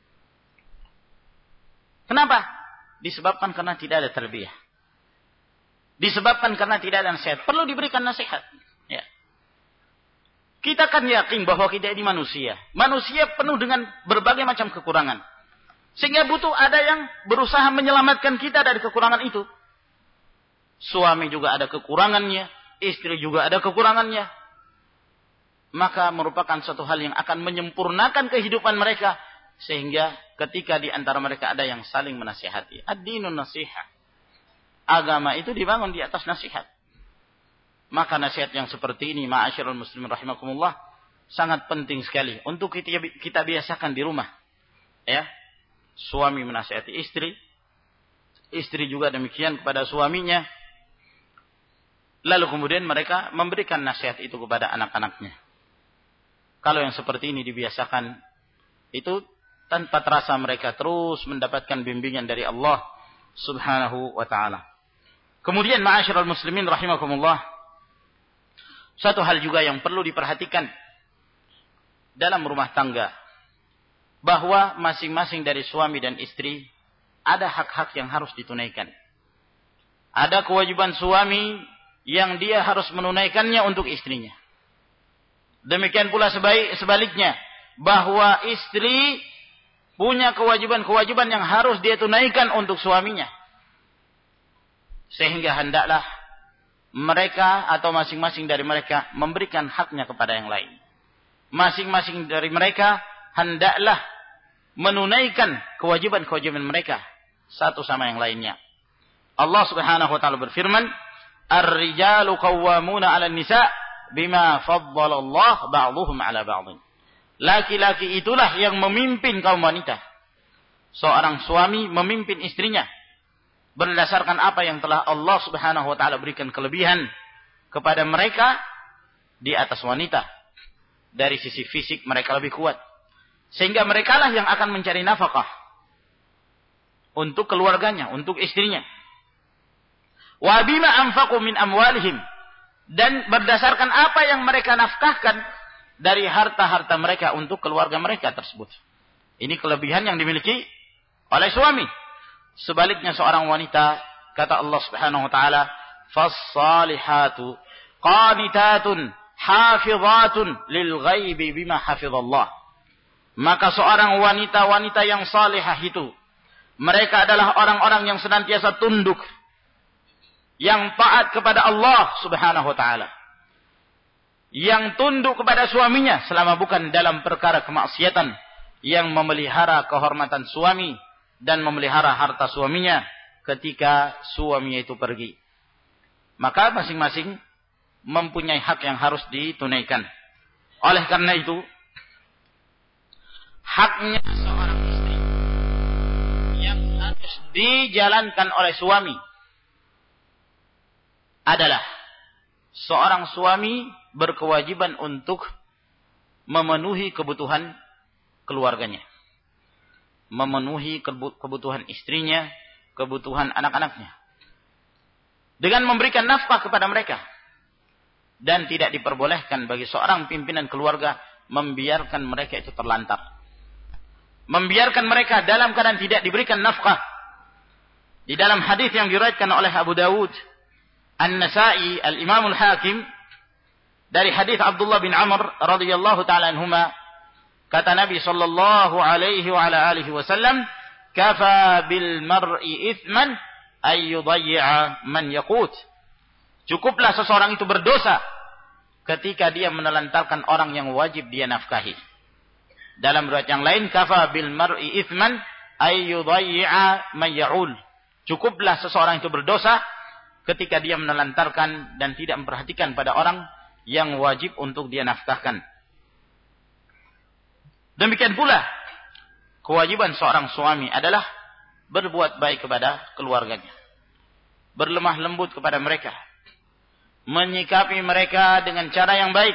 Kenapa? Disebabkan karena tidak ada tarbiyah. Disebabkan karena tidak ada nasihat. Perlu diberikan nasihat. Ya. Kita kan yakin bahwa kita ini manusia. Manusia penuh dengan berbagai macam kekurangan. Sehingga butuh ada yang berusaha menyelamatkan kita dari kekurangan itu. Suami juga ada kekurangannya. Istri juga ada kekurangannya. Maka merupakan suatu hal yang akan menyempurnakan kehidupan mereka. Sehingga ketika di antara mereka ada yang saling menasihati. Ad-dinun nasihah. Agama itu dibangun di atas nasihat. Maka nasihat yang seperti ini, ma'asyiral muslimin rahimakumullah, sangat penting sekali untuk kita biasakan di rumah. Ya. Suami menasihati istri. Istri juga demikian kepada suaminya. Lalu kemudian mereka memberikan nasihat itu kepada anak-anaknya. Kalau yang seperti ini dibiasakan, itu tanpa terasa mereka terus mendapatkan bimbingan dari Allah subhanahu wa ta'ala. Kemudian ma'asyiral muslimin rahimakumullah, satu hal juga yang perlu diperhatikan dalam rumah tangga, bahwa masing-masing dari suami dan istri ada hak-hak yang harus ditunaikan. Ada kewajiban suami yang dia harus menunaikannya untuk istrinya. Demikian pula sebaliknya, bahwa istri punya kewajiban-kewajiban yang harus dia tunaikan untuk suaminya. Sehingga hendaklah mereka atau masing-masing dari mereka memberikan haknya kepada yang lain. Masing-masing dari mereka hendaklah menunaikan kewajiban-kewajiban mereka satu sama yang lainnya. Allah Subhanahu wa taala berfirman, "Ar-rijalu qawwamuna 'alan nisa' bima faddala Allah ba'dhum 'ala ba'dhin." Laki-laki itulah yang memimpin kaum wanita. Seorang suami memimpin istrinya berdasarkan apa yang telah Allah Subhanahu wa taala berikan kelebihan kepada mereka di atas wanita. Dari sisi fisik mereka lebih kuat. Sehingga merekalah yang akan mencari nafkah untuk keluarganya, untuk istrinya. Wa bima anfaqu min amwalihim, dan berdasarkan apa yang mereka nafkahkan dari harta-harta mereka untuk keluarga mereka tersebut. Ini kelebihan yang dimiliki oleh suami. Sebaliknya seorang wanita, kata Allah Subhanahu wa taala, "Fas-salihatu qanitatun hafizatun lil ghaibi bima hafizallah." Maka seorang wanita-wanita yang salihah itu, mereka adalah orang-orang yang senantiasa tunduk, yang taat kepada Allah Subhanahu wa taala, yang tunduk kepada suaminya selama bukan dalam perkara kemaksiatan, yang memelihara kehormatan suami dan memelihara harta suaminya ketika suaminya itu pergi. Maka masing-masing mempunyai hak yang harus ditunaikan. Oleh karena itu, haknya seorang istri yang harus dijalankan oleh suami adalah seorang suami berkewajiban untuk memenuhi kebutuhan keluarganya, memenuhi kebutuhan istrinya, kebutuhan anak-anaknya, dengan memberikan nafkah kepada mereka. Dan tidak diperbolehkan bagi seorang pimpinan keluarga membiarkan mereka itu terlantar, membiarkan mereka dalam keadaan tidak diberikan nafkah. Di dalam hadis yang diriwayatkan oleh Abu Dawud, An-Nasa'i, Al-Imam Al-Hakim, dari hadis Abdullah bin Amr radhiyallahu taala anhuma, kata Nabi sallallahu alaihi wa ala alihi wasallam, "Kafa bil mar'i ithman ay yudayyi'a man yaqut." Cukuplah seseorang itu berdosa ketika dia menelantarkan orang yang wajib dia nafkahi. Dalam riwayat yang lain, "Kafa bil mar'i ithman ay yudayyi'a man ya'ul." Cukuplah seseorang itu berdosa ketika dia menelantarkan dan tidak memperhatikan pada orang yang wajib untuk dia nafkahkan. Demikian pula kewajiban seorang suami adalah berbuat baik kepada keluarganya, berlemah lembut kepada mereka, menyikapi mereka dengan cara yang baik.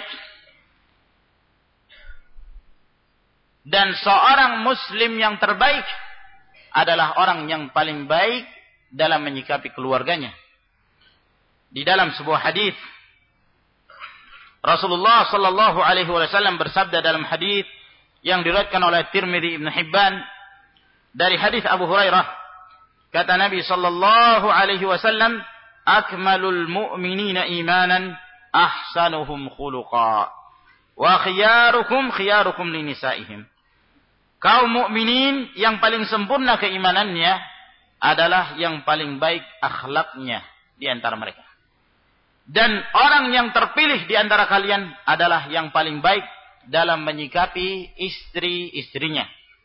Dan seorang muslim yang terbaik adalah orang yang paling baik dalam menyikapi keluarganya. Di dalam sebuah hadis, Rasulullah sallallahu alaihi wasallam bersabda dalam hadis yang diriwayatkan oleh Tirmidzi, Ibnu Hibban, dari hadis Abu Hurairah, kata Nabi sallallahu alaihi wasallam, "Akmalul mu'minina imanan ahsanuhum khuluqa wa khiyarukum khiyarukum linisaihim." Kaum mukminin yang paling sempurna keimanannya adalah yang paling baik akhlaknya di antara mereka. Dan orang yang terpilih di antara kalian adalah yang paling baik dalam menyikapi istri-istrinya.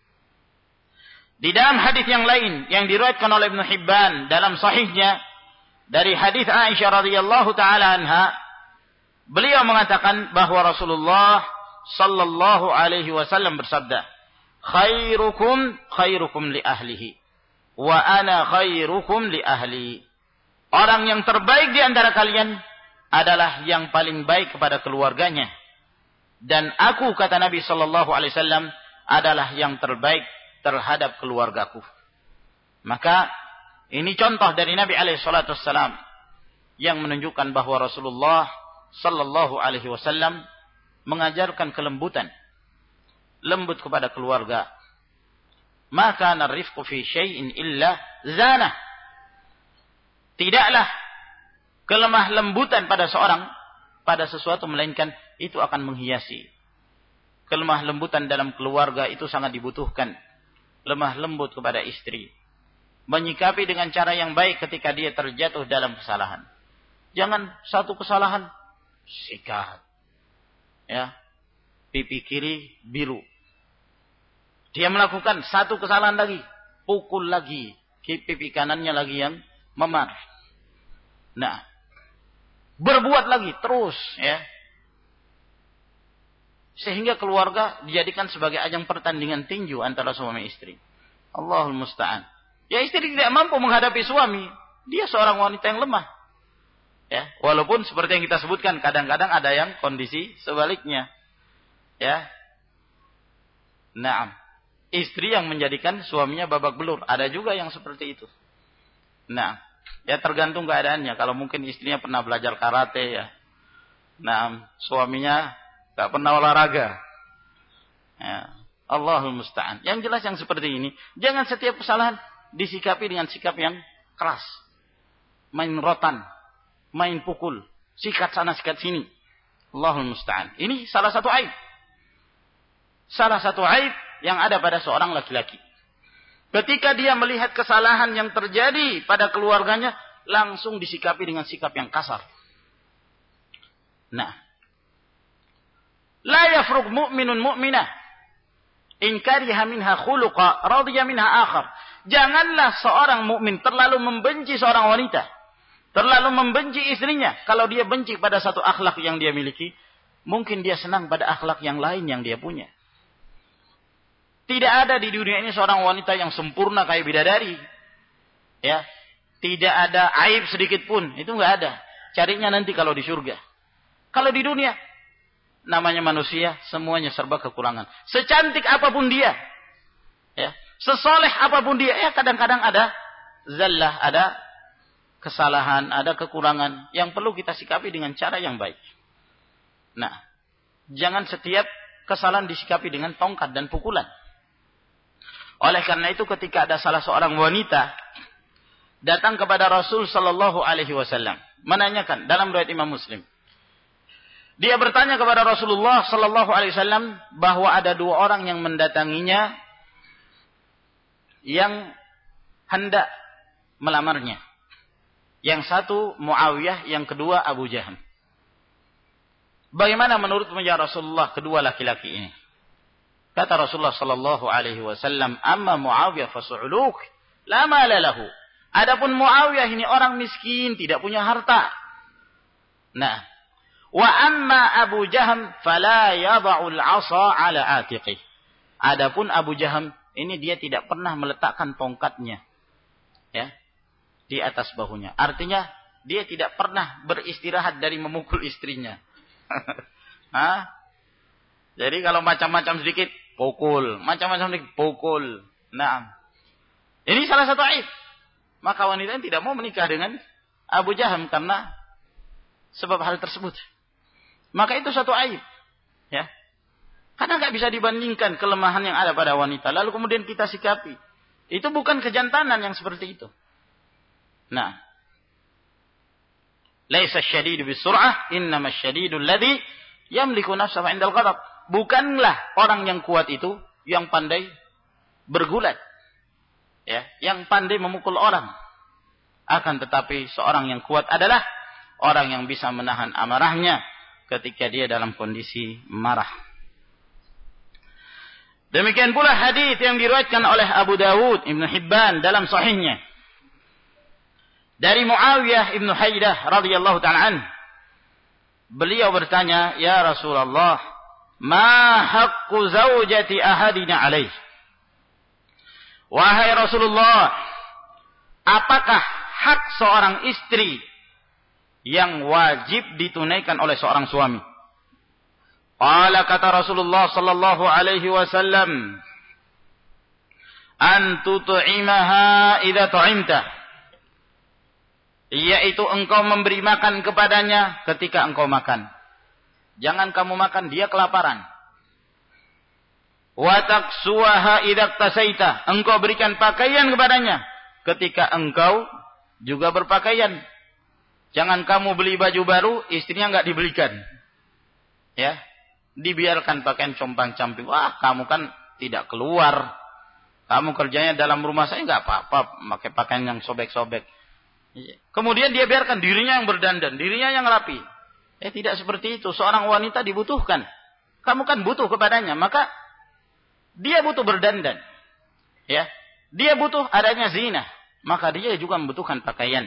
Di dalam hadis yang lain yang diriwayatkan oleh Ibnu Hibban dalam sahihnya dari hadis Aisyah radhiyallahu taala anha, beliau mengatakan bahwa Rasulullah sallallahu alaihi wasallam bersabda, "Khairukum khairukum li ahlihi wa ana khairukum li ahli." Orang yang terbaik di antara kalian adalah yang paling baik kepada keluarganya, dan aku, kata Nabi sallallahu alaihi wasallam, adalah yang terbaik terhadap keluargaku. Maka ini contoh dari Nabi alaihi salatu wassalam yang menunjukkan bahwa Rasulullah sallallahu alaihi wasallam mengajarkan kelembutan, lembut kepada keluarga. Maka narifqu fi syai'in illa zana. Tidaklah kelemah lembutan pada seorang pada sesuatu melainkan itu akan menghiasi. Kelemah lembutan dalam keluarga itu sangat dibutuhkan. Lemah lembut kepada istri, menyikapi dengan cara yang baik ketika dia terjatuh dalam kesalahan. Jangan satu kesalahan sikat, ya, pipi kiri biru. Dia melakukan satu kesalahan lagi, pukul lagi, pipi kanannya lagi yang memar. Nah, berbuat lagi terus, ya, sehingga keluarga dijadikan sebagai ajang pertandingan tinju antara suami istri. Allahul musta'an. Ya, istri tidak mampu menghadapi suami, dia seorang wanita yang lemah. Ya, walaupun seperti yang kita sebutkan, kadang-kadang ada yang kondisi sebaliknya. Ya. Naam. Istri yang menjadikan suaminya babak belur, ada juga yang seperti itu. Nah, ya tergantung keadaannya. Kalau mungkin istrinya pernah belajar karate, ya. Nah, suaminya tak pernah olahraga. Ya. Allahul musta'an. Yang jelas yang seperti ini, jangan setiap kesalahan disikapi dengan sikap yang keras. Main rotan, main pukul, sikat sana sikat sini. Allahul musta'an. Ini salah satu aib. salah satu aib yang ada pada seorang laki-laki. Ketika dia melihat kesalahan yang terjadi pada keluarganya, langsung disikapi dengan sikap yang kasar. Nah, la yafruq mu'minun mu'minah in kariha minha khuluqa radiya minha akhar. Janganlah seorang mukmin terlalu membenci seorang wanita, terlalu membenci istrinya. Kalau dia benci pada satu akhlak yang dia miliki, mungkin dia senang pada akhlak yang lain yang dia punya. Tidak ada di dunia ini seorang wanita yang sempurna kayak bidadari. Ya, tidak ada aib sedikit pun. Itu enggak ada. Carinya nanti kalau di surga. Kalau di dunia, namanya manusia, semuanya serba kekurangan. Secantik apapun dia, ya, sesoleh apapun dia, ya kadang-kadang ada zallah, ada kesalahan, ada kekurangan yang perlu kita sikapi dengan cara yang baik. Nah, jangan setiap kesalahan disikapi dengan tongkat dan pukulan. Oleh karena itu ketika ada salah seorang wanita datang kepada Rasul sallallahu alaihi wasallam menanyakan dalam riwayat Imam Muslim. Dia bertanya kepada Rasulullah sallallahu alaihi wasallam bahwa ada dua orang yang mendatanginya yang hendak melamarnya. Yang satu Muawiyah, yang kedua Abu Jahal. Bagaimana menurutmu ya Rasulullah kedua laki-laki ini? Kata Rasulullah sallallahu alaihi wasallam, "Amma Muawiyah fasu'uluk, la mala lahu." Adapun Muawiyah ini orang miskin, tidak punya harta. Nah, wa amma Abu Jaham fala yada'ul 'asa 'ala atiqih. Adapun Abu Jaham ini dia tidak pernah meletakkan tongkatnya, ya, di atas bahunya. Artinya dia tidak pernah beristirahat dari memukul istrinya. Hah? Jadi kalau macam-macam sedikit pukul, macam-macam sedikit pukul. Nah, ini salah satu aib. Maka wanita tidak mau menikah dengan Abu Jaham karena sebab hal tersebut. Maka itu satu aib, ya. Karena nggak bisa dibandingkan kelemahan yang ada pada wanita. Lalu kemudian kita sikapi. Itu bukan kejantanan yang seperti itu. Nah, laisa syadidu bisur'ah, innama syadidu alladhi yamliku nafsahu 'indal ghadab. Bukanlah orang yang kuat itu yang pandai bergulat, ya, yang pandai memukul orang. Akan tetapi seorang yang kuat adalah orang yang bisa menahan amarahnya ketika dia dalam kondisi marah. Demikian pula hadis yang diriwayatkan oleh Abu Dawud, Ibnu Hibban dalam sahihnya dari Muawiyah Ibnu Haidah radhiyallahu ta'ala anhu. Beliau bertanya, "Ya Rasulullah, ma haqqu zaujati ahadina alaih?" Wahai Rasulullah, apakah hak seorang istri yang wajib ditunaikan oleh seorang suami? Qala, kata Rasulullah sallallahu alaihi wasallam, "An tut'imaha idza tu'imta." Yaitu engkau memberi makan kepadanya ketika engkau makan. Jangan kamu makan, dia kelaparan. Wa taksuha idza tasaita. Engkau berikan pakaian kepadanya ketika engkau juga berpakaian. Jangan kamu beli baju baru, istrinya enggak dibelikan. Ya, dibiarkan pakaian compang-camping. Wah, kamu kan tidak keluar. Kamu kerjanya dalam rumah saya, enggak apa-apa pakai pakaian yang sobek-sobek. Kemudian dia biarkan dirinya yang berdandan, dirinya yang rapi. Tidak seperti itu. Seorang wanita dibutuhkan. Kamu kan butuh kepadanya, maka dia butuh berdandan. Ya, dia butuh adanya zina, maka dia juga membutuhkan pakaian.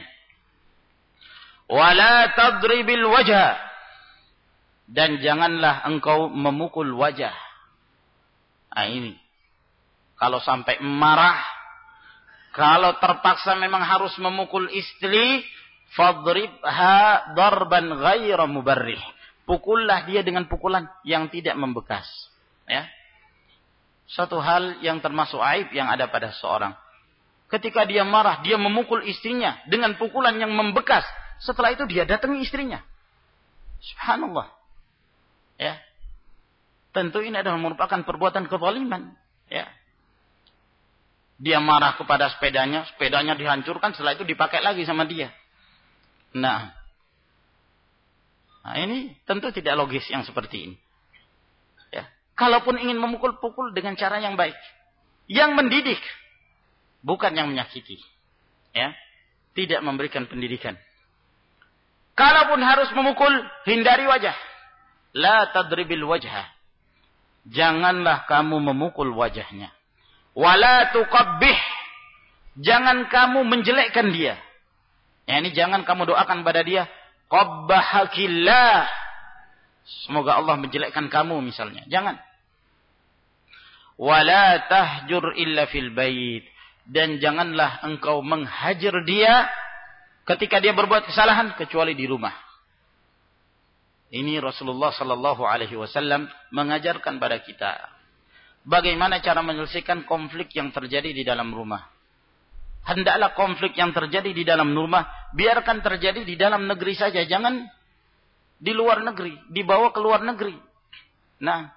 Wala tadribil wajah. Dan janganlah engkau memukul wajah. Nah ini. Kalau sampai marah, kalau terpaksa memang harus memukul istri, fadribha darban ghaira mubarrih. Pukullah dia dengan pukulan yang tidak membekas. Ya. Satu hal yang termasuk aib yang ada pada seorang. Ketika dia marah, dia memukul istrinya dengan pukulan yang membekas. Setelah itu dia datangi istrinya. Subhanallah. Ya. Tentu ini adalah merupakan perbuatan kezaliman. Ya. Dia marah kepada sepedanya, sepedanya dihancurkan, setelah itu dipakai lagi sama dia. Nah ini tentu tidak logis yang seperti ini. Ya. Kalaupun ingin memukul, pukul dengan cara yang baik. Yang mendidik. Bukan yang menyakiti. Ya. Tidak memberikan pendidikan. Kalaupun harus memukul, hindari wajah. La tadribil wajha. Janganlah kamu memukul wajahnya. Wala tuqabbih. Jangan kamu menjelekkan dia. Ya, ini jangan kamu doakan pada dia. Qabbahakillah. Semoga Allah menjelekkan kamu misalnya. Jangan. Wala tahjur illa fil bait. Dan janganlah engkau menghajar dia ketika dia berbuat kesalahan kecuali di rumah. Ini Rasulullah sallallahu alaihi wasallam mengajarkan pada kita bagaimana cara menyelesaikan konflik yang terjadi di dalam rumah. Hendaklah konflik yang terjadi di dalam rumah biarkan terjadi di dalam negeri saja, jangan di luar negeri, dibawa ke luar negeri. Nah,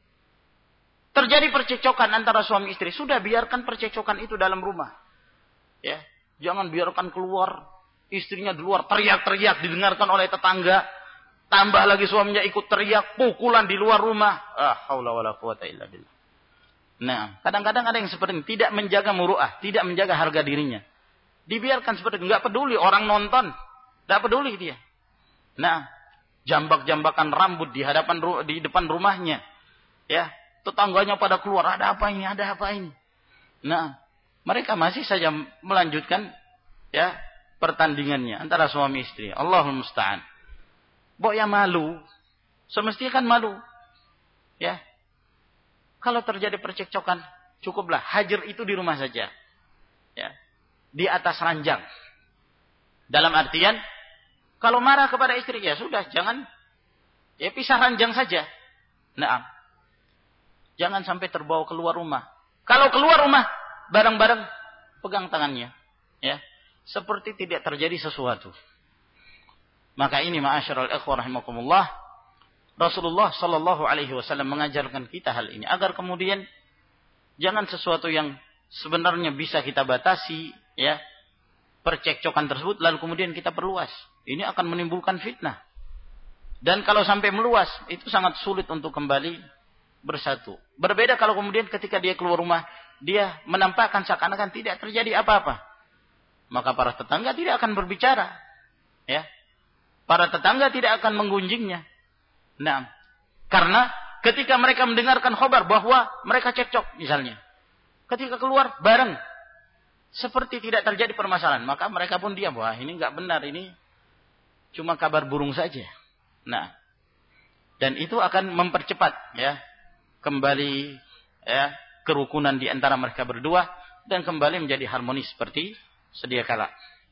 terjadi percekcokan antara suami istri, sudah biarkan percekcokan itu dalam rumah. Ya, jangan biarkan keluar, istrinya di luar teriak-teriak didengarkan oleh tetangga, tambah lagi suaminya ikut teriak, pukulan di luar rumah. Haula wala quwata illa billah. Nah, kadang-kadang ada yang seperti ini, tidak menjaga muruah, tidak menjaga harga dirinya. Dibiarkan seperti itu, enggak peduli orang nonton, enggak peduli dia. Nah, jambak-jambakan rambut di depan rumahnya. Ya, tetangganya pada keluar, ada apa ini, ada apa ini. Nah, mereka masih saja melanjutkan ya pertandingannya antara suami istri. Allahul musta'an. Ya malu, semestinya kan malu. Ya. Kalau terjadi percekcokan, cukuplah hajar itu di rumah saja. Ya. Di atas ranjang. Dalam artian, kalau marah kepada istri, ya sudah, jangan, ya pisah ranjang saja. Nah, jangan sampai terbawa keluar rumah. Kalau keluar rumah, bareng-bareng pegang tangannya. Ya. Seperti tidak terjadi sesuatu. Maka ini ma'asyiral ikhwah rahimakumullah, Rasulullah sallallahu alaihi wasallam mengajarkan kita hal ini agar kemudian jangan sesuatu yang sebenarnya bisa kita batasi ya percekcokan tersebut lalu kemudian kita perluas. Ini akan menimbulkan fitnah. Dan kalau sampai meluas itu sangat sulit untuk kembali bersatu. Berbeda kalau kemudian ketika dia keluar rumah dia menampakkan seakan-akan tidak terjadi apa-apa. Maka para tetangga tidak akan berbicara. Ya. Para tetangga tidak akan menggunjingnya. Nah, karena ketika mereka mendengarkan khabar bahwa mereka cekcok misalnya. Ketika keluar bareng. Seperti tidak terjadi permasalahan. Maka mereka pun diam. Wah ini enggak benar. Ini cuma kabar burung saja. Nah. Dan itu akan mempercepat. Ya. Kembali ya, kerukunan di antara mereka berdua. Dan kembali menjadi harmonis seperti sedia kala.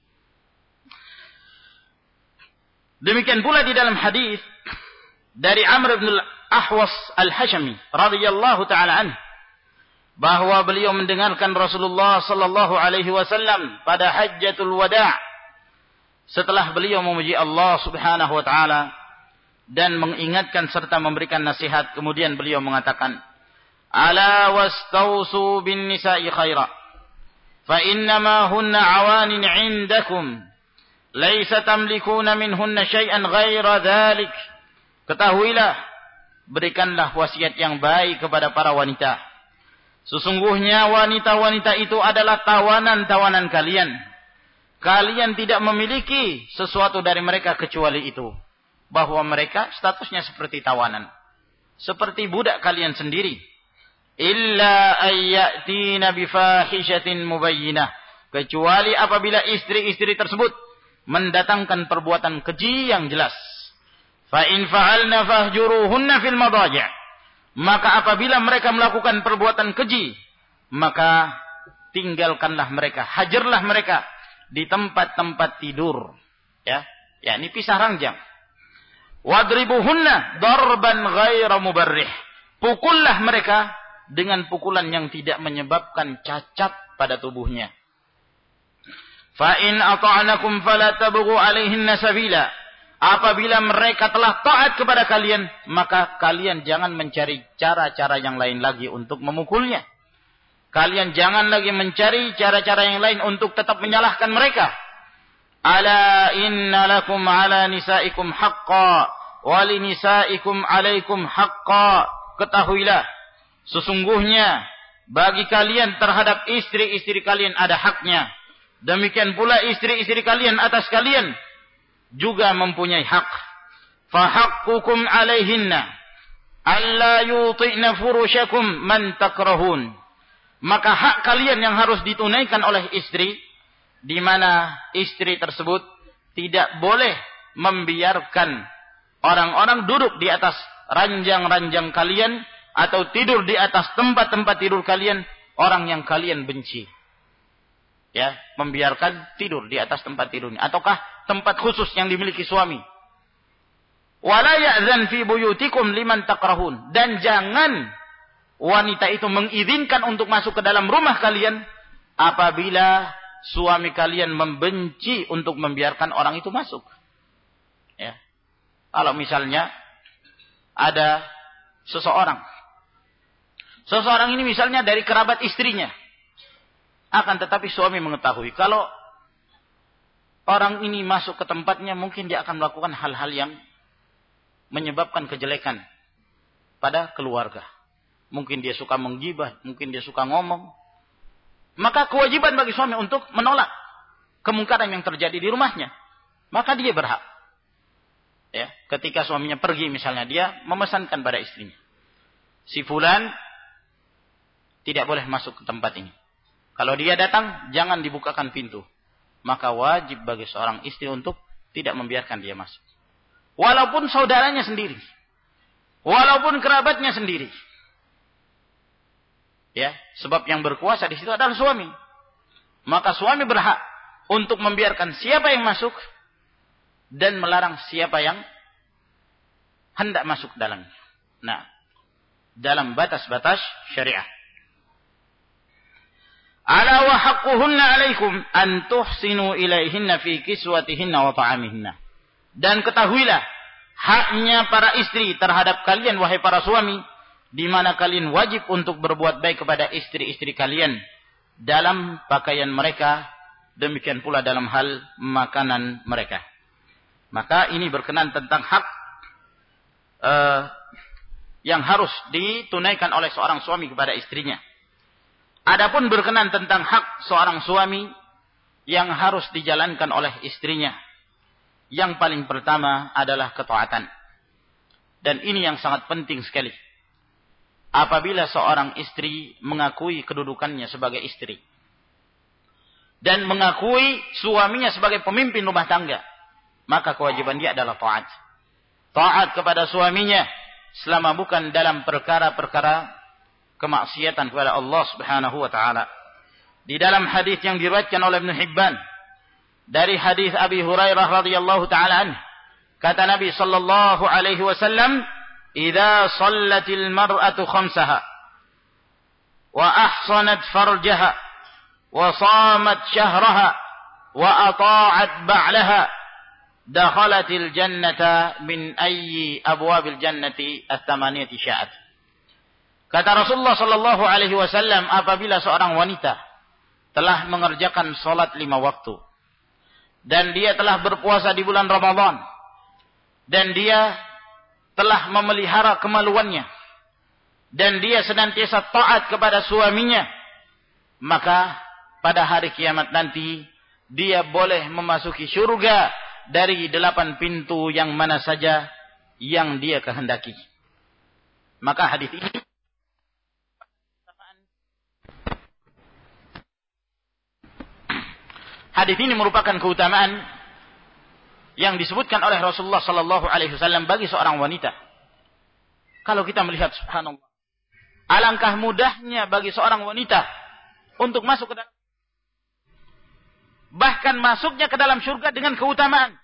Demikian pula di dalam hadis dari Amr bin al-Ahwas al-Hashami radhiyallahu taala anhu bahwa beliau mendengarkan Rasulullah sallallahu alaihi wasallam pada Hajjatul Wada' setelah beliau memuji Allah Subhanahu wa taala dan mengingatkan serta memberikan nasihat, kemudian beliau mengatakan, "Ala wastausu bin nisa'i khaira fa innama hunna awanin 'indakum laisa tamlikuna minhunna syai'an ghaira dzalik." Ketahuilah, berikanlah wasiat yang baik kepada para wanita. Sesungguhnya wanita-wanita itu adalah tawanan-tawanan kalian. Kalian tidak memiliki sesuatu dari mereka kecuali itu. Bahwa mereka statusnya seperti tawanan. Seperti budak kalian sendiri. Illa ayyatina bifahishatin mubayyinah. Kecuali apabila istri-istri tersebut mendatangkan perbuatan keji yang jelas. Fa in fa'alna fahjuruhunna fil madaji'. Maka apabila mereka melakukan perbuatan keji, maka tinggalkanlah mereka, hajarlah mereka di tempat-tempat tidur. Ya, yakni pisah ranjang. Wadribuhunna darban ghaira mubarrih. Pukullah mereka dengan pukulan yang tidak menyebabkan cacat pada tubuhnya. Fa in ata'anakum fala tabghu 'alaihinna sabila. Apabila mereka telah taat kepada kalian, maka kalian jangan mencari cara-cara yang lain lagi untuk memukulnya. Kalian jangan lagi mencari cara-cara yang lain untuk tetap menyalahkan mereka. Ala inna lakum ala nisaikum haqqa wa li nisaikum alaikum haqqa. ketahuilah sesungguhnya bagi kalian terhadap istri-istri kalian ada haknya. Demikian pula istri-istri kalian atas kalian juga mempunyai hak. Fahaqqukum alaihinna alla yuti'na furushakum man takrahun. Maka hak kalian yang harus ditunaikan oleh istri, di mana istri tersebut tidak boleh membiarkan orang-orang duduk di atas ranjang-ranjang kalian atau tidur di atas tempat-tempat tidur kalian, orang yang kalian benci. Ya, membiarkan tidur di atas tempat tidurnya ataukah tempat khusus yang dimiliki suami. Wala ya'zan fi buyutikum liman takrahun, dan jangan wanita itu mengizinkan untuk masuk ke dalam rumah kalian apabila suami kalian membenci untuk membiarkan orang itu masuk. Ya. Kalau misalnya ada seseorang ini misalnya dari kerabat istrinya, akan tetapi suami mengetahui kalau orang ini masuk ke tempatnya, mungkin dia akan melakukan hal-hal yang menyebabkan kejelekan pada keluarga. Mungkin dia suka menggibah, mungkin dia suka ngomong. Maka kewajiban bagi suami untuk menolak kemungkaran yang terjadi di rumahnya. Maka dia berhak. Ya, ketika suaminya pergi misalnya, dia memesankan pada istrinya, si fulan tidak boleh masuk ke tempat ini. Kalau dia datang, jangan dibukakan pintu. Maka wajib bagi seorang istri untuk tidak membiarkan dia masuk. Walaupun saudaranya sendiri. Walaupun kerabatnya sendiri. Ya, sebab yang berkuasa di situ adalah suami. Maka suami berhak untuk membiarkan siapa yang masuk dan melarang siapa yang hendak masuk dalamnya. Nah, dalam batas-batas syariah. Ala wa haqquhunna 'alaikum an tuhsinu ilaihinna fi kiswatihinna wa ta'amihinna. Dan ketahuilah haknya para istri terhadap kalian wahai para suami, di mana kalian wajib untuk berbuat baik kepada istri-istri kalian dalam pakaian mereka, demikian pula dalam hal makanan mereka. Maka ini berkenan tentang hak yang harus ditunaikan oleh seorang suami kepada istrinya. Adapun berkenan tentang hak seorang suami yang harus dijalankan oleh istrinya, yang paling pertama adalah ketaatan. Dan ini yang sangat penting sekali. Apabila seorang istri mengakui kedudukannya sebagai istri dan mengakui suaminya sebagai pemimpin rumah tangga, maka kewajiban dia adalah taat. Taat kepada suaminya selama bukan dalam perkara-perkara kemaksiatan kepada Allah Subhanahu wa taala. Di dalam hadis yang diriwayatkan oleh Ibnu Hibban dari hadis Abi Hurairah radhiyallahu taala anhu, kata Nabi sallallahu alaihi wasallam, "Idza shallatil mar'atu khamsaha wa ahsanat farjaha wa shamat syahraha wa ata'at ba'laha dakhalatil jannata min ayyi abwabil jannati at-tamaniyati sya'at." Kata Rasulullah sallallahu alaihi wasallam, apabila seorang wanita telah mengerjakan salat 5 waktu dan dia telah berpuasa di bulan Ramadan dan dia telah memelihara kemaluannya dan dia senantiasa taat kepada suaminya, maka pada hari kiamat nanti dia boleh memasuki surga dari 8 pintu yang mana saja yang dia kehendaki. Maka hadis ini merupakan keutamaan yang disebutkan oleh Rasulullah sallallahu alaihi wasallam bagi seorang wanita. Kalau kita melihat, subhanallah, alangkah mudahnya bagi seorang wanita untuk masuk ke dalam, bahkan masuknya ke dalam surga dengan keutamaan.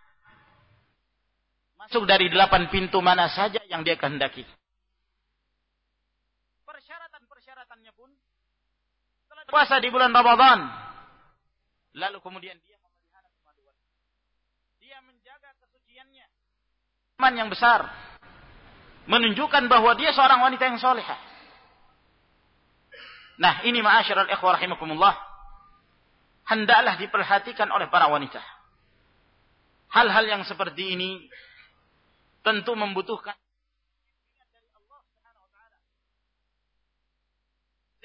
Masuk dari 8 pintu mana saja yang dia kehendaki. Persyaratan-persyaratannya pun setelah puasa di bulan Ramadan, lalu kemudian dia memelihara kemaluan, dia menjaga kesuciannya, iman yang besar, menunjukkan bahwa dia seorang wanita yang salihah. Nah, ini ma'asyiral ikhwah rahimakumullah, hendaklah diperhatikan oleh para wanita. Hal-hal yang seperti ini tentu membutuhkan dari Allah Subhanahu wa taala.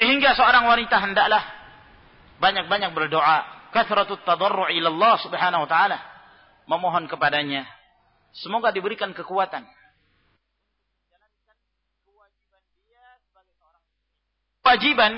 Sehingga seorang wanita hendaklah banyak-banyak berdoa, kathratut tadarru' ila Allah Subhanahu wa taala, memohon kepadanya semoga diberikan kekuatan. Kewajiban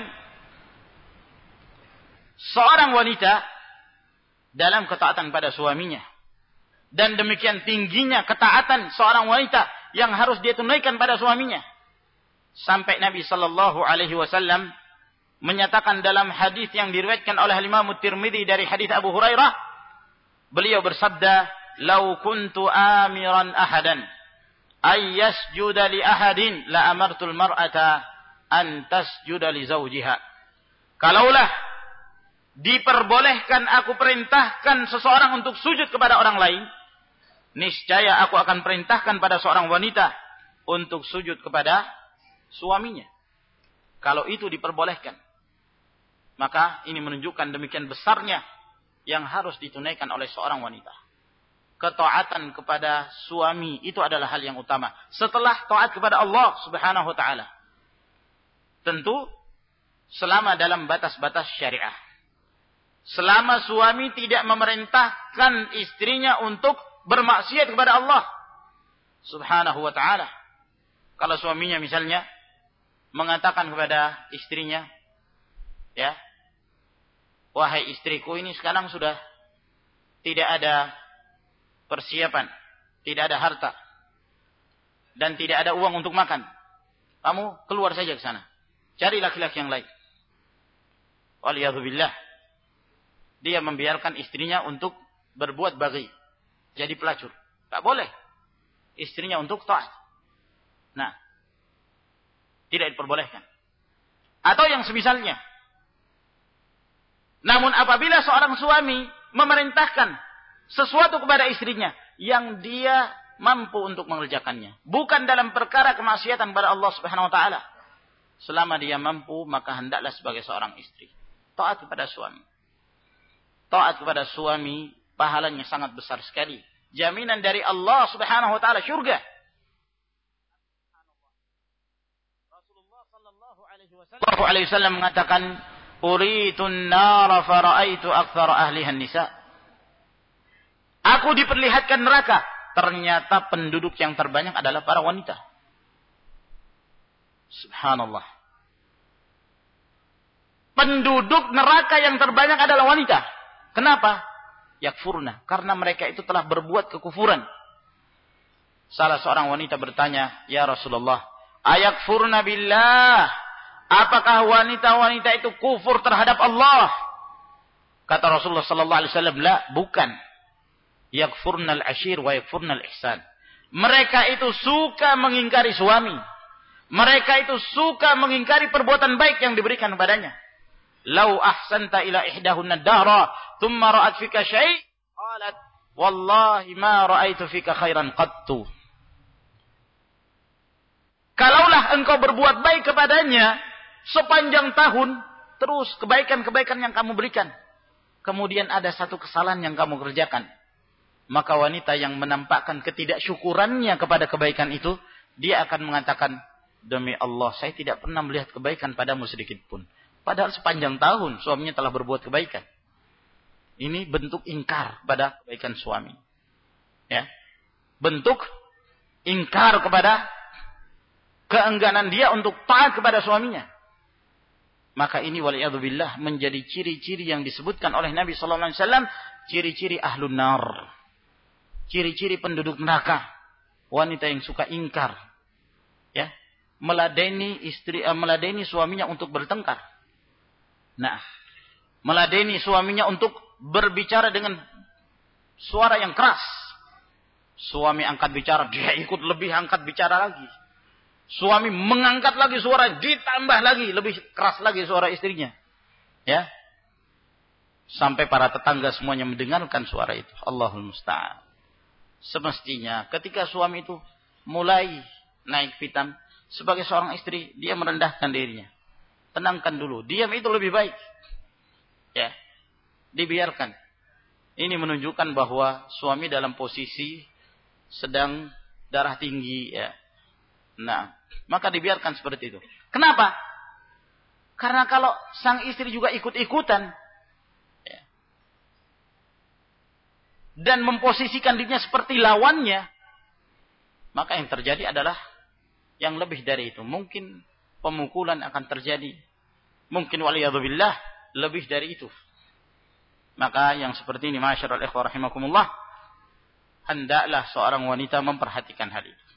seorang wanita dalam ketaatan pada suaminya. Dan demikian tingginya ketaatan seorang wanita yang harus dia tunaikan pada suaminya. Sampai Nabi sallallahu alaihi wasallam menyatakan dalam hadis yang diriwayatkan oleh Imam Tirmidzi dari hadis Abu Hurairah, beliau bersabda, "Lau kuntu amiran ahadan ay yasjuda li ahadin la amartul mar'ata an tasjuda li zawjiha." Kalaulah diperbolehkan aku perintahkan seseorang untuk sujud kepada orang lain, niscaya aku akan perintahkan pada seorang wanita untuk sujud kepada suaminya. Kalau itu diperbolehkan, maka ini menunjukkan demikian besarnya yang harus ditunaikan oleh seorang wanita. Ketaatan kepada suami itu adalah hal yang utama setelah taat kepada Allah Subhanahu wa taala. Tentu selama dalam batas-batas syariah. Selama suami tidak memerintahkan istrinya untuk bermaksiat kepada Allah Subhanahu wa taala. Kalau suaminya misalnya mengatakan kepada istrinya, ya, wahai istriku, ini sekarang sudah tidak ada persiapan, tidak ada harta, dan tidak ada uang untuk makan. Kamu keluar saja ke sana, cari laki-laki yang lain. Waliyadzubillah. Dia membiarkan istrinya untuk berbuat baghi, jadi pelacur. Tak boleh. Istrinya untuk taat. Nah, tidak diperbolehkan. Atau yang semisalnya. Namun apabila seorang suami memerintahkan sesuatu kepada istrinya yang dia mampu untuk mengerjakannya, bukan dalam perkara kemaksiatan kepada Allah Subhanahu wa taala, selama dia mampu, maka hendaklah sebagai seorang istri taat kepada suami. Taat kepada suami pahalanya sangat besar sekali. Jaminan dari Allah Subhanahu wa taala surga. Rasulullah sallallahu alaihi wasallam mengatakan, "Uritun nar fa ra'aitu aktsara ahliha nisa." Aku diperlihatkan neraka, ternyata penduduk yang terbanyak adalah para wanita. Subhanallah. Penduduk neraka yang terbanyak adalah wanita. Kenapa? Yakfurna, karena mereka itu telah berbuat kekufuran. Salah seorang wanita bertanya, "Ya Rasulullah, ayakfurna billah? Apakah wanita-wanita itu kufur terhadap Allah?" Kata Rasulullah sallallahu alaihi wasallam, "La, bukan. Yakfurnal ashir wa yakfurnal ihsan." Mereka itu suka mengingkari suami. Mereka itu suka mengingkari perbuatan baik yang diberikan kepadanya. Lau ahsanta ila ihdahunna dahra thumma ra'at fika syai' qalat wallahi ma ra'aitu fika khairan qattu. Kalaulah engkau berbuat baik kepadanya sepanjang tahun, terus kebaikan-kebaikan yang kamu berikan, kemudian ada satu kesalahan yang kamu kerjakan, maka wanita yang menampakkan ketidaksyukurannya kepada kebaikan itu, dia akan mengatakan, "Demi Allah, saya tidak pernah melihat kebaikan padamu sedikit pun." Padahal sepanjang tahun suaminya telah berbuat kebaikan. Ini bentuk ingkar pada kebaikan suami. Ya. Bentuk ingkar kepada keengganan dia untuk taat kepada suaminya. Maka ini waliyadzubillah menjadi ciri-ciri yang disebutkan oleh Nabi sallallahu alaihi wasallam, ciri-ciri ahlun nar. Ciri-ciri penduduk neraka. Wanita yang suka ingkar. Ya. Meladeni suaminya untuk bertengkar. Nah, meladeni suaminya untuk berbicara dengan suara yang keras. Suami angkat bicara, dia ikut lebih angkat bicara lagi. Suami mengangkat lagi suara, ditambah lagi, lebih keras lagi suara istrinya. Ya. Sampai para tetangga semuanya mendengarkan suara itu. Allahul musta'an. Semestinya ketika suami itu mulai naik pitam, sebagai seorang istri, dia merendahkan dirinya. Tenangkan dulu. Diam itu lebih baik. Ya. Dibiarkan. Ini menunjukkan bahwa suami dalam posisi sedang darah tinggi. Ya. Nah, maka dibiarkan seperti itu. Kenapa? Karena kalau sang istri juga ikut-ikutan ya, dan memposisikan dirinya seperti lawannya, maka yang terjadi adalah yang lebih dari itu. Mungkin pemukulan akan terjadi. Mungkin waliyadzubillah lebih dari itu. Maka yang seperti ini, masyarul ikhwah rahimakumullah, hendaklah seorang wanita memperhatikan hal itu.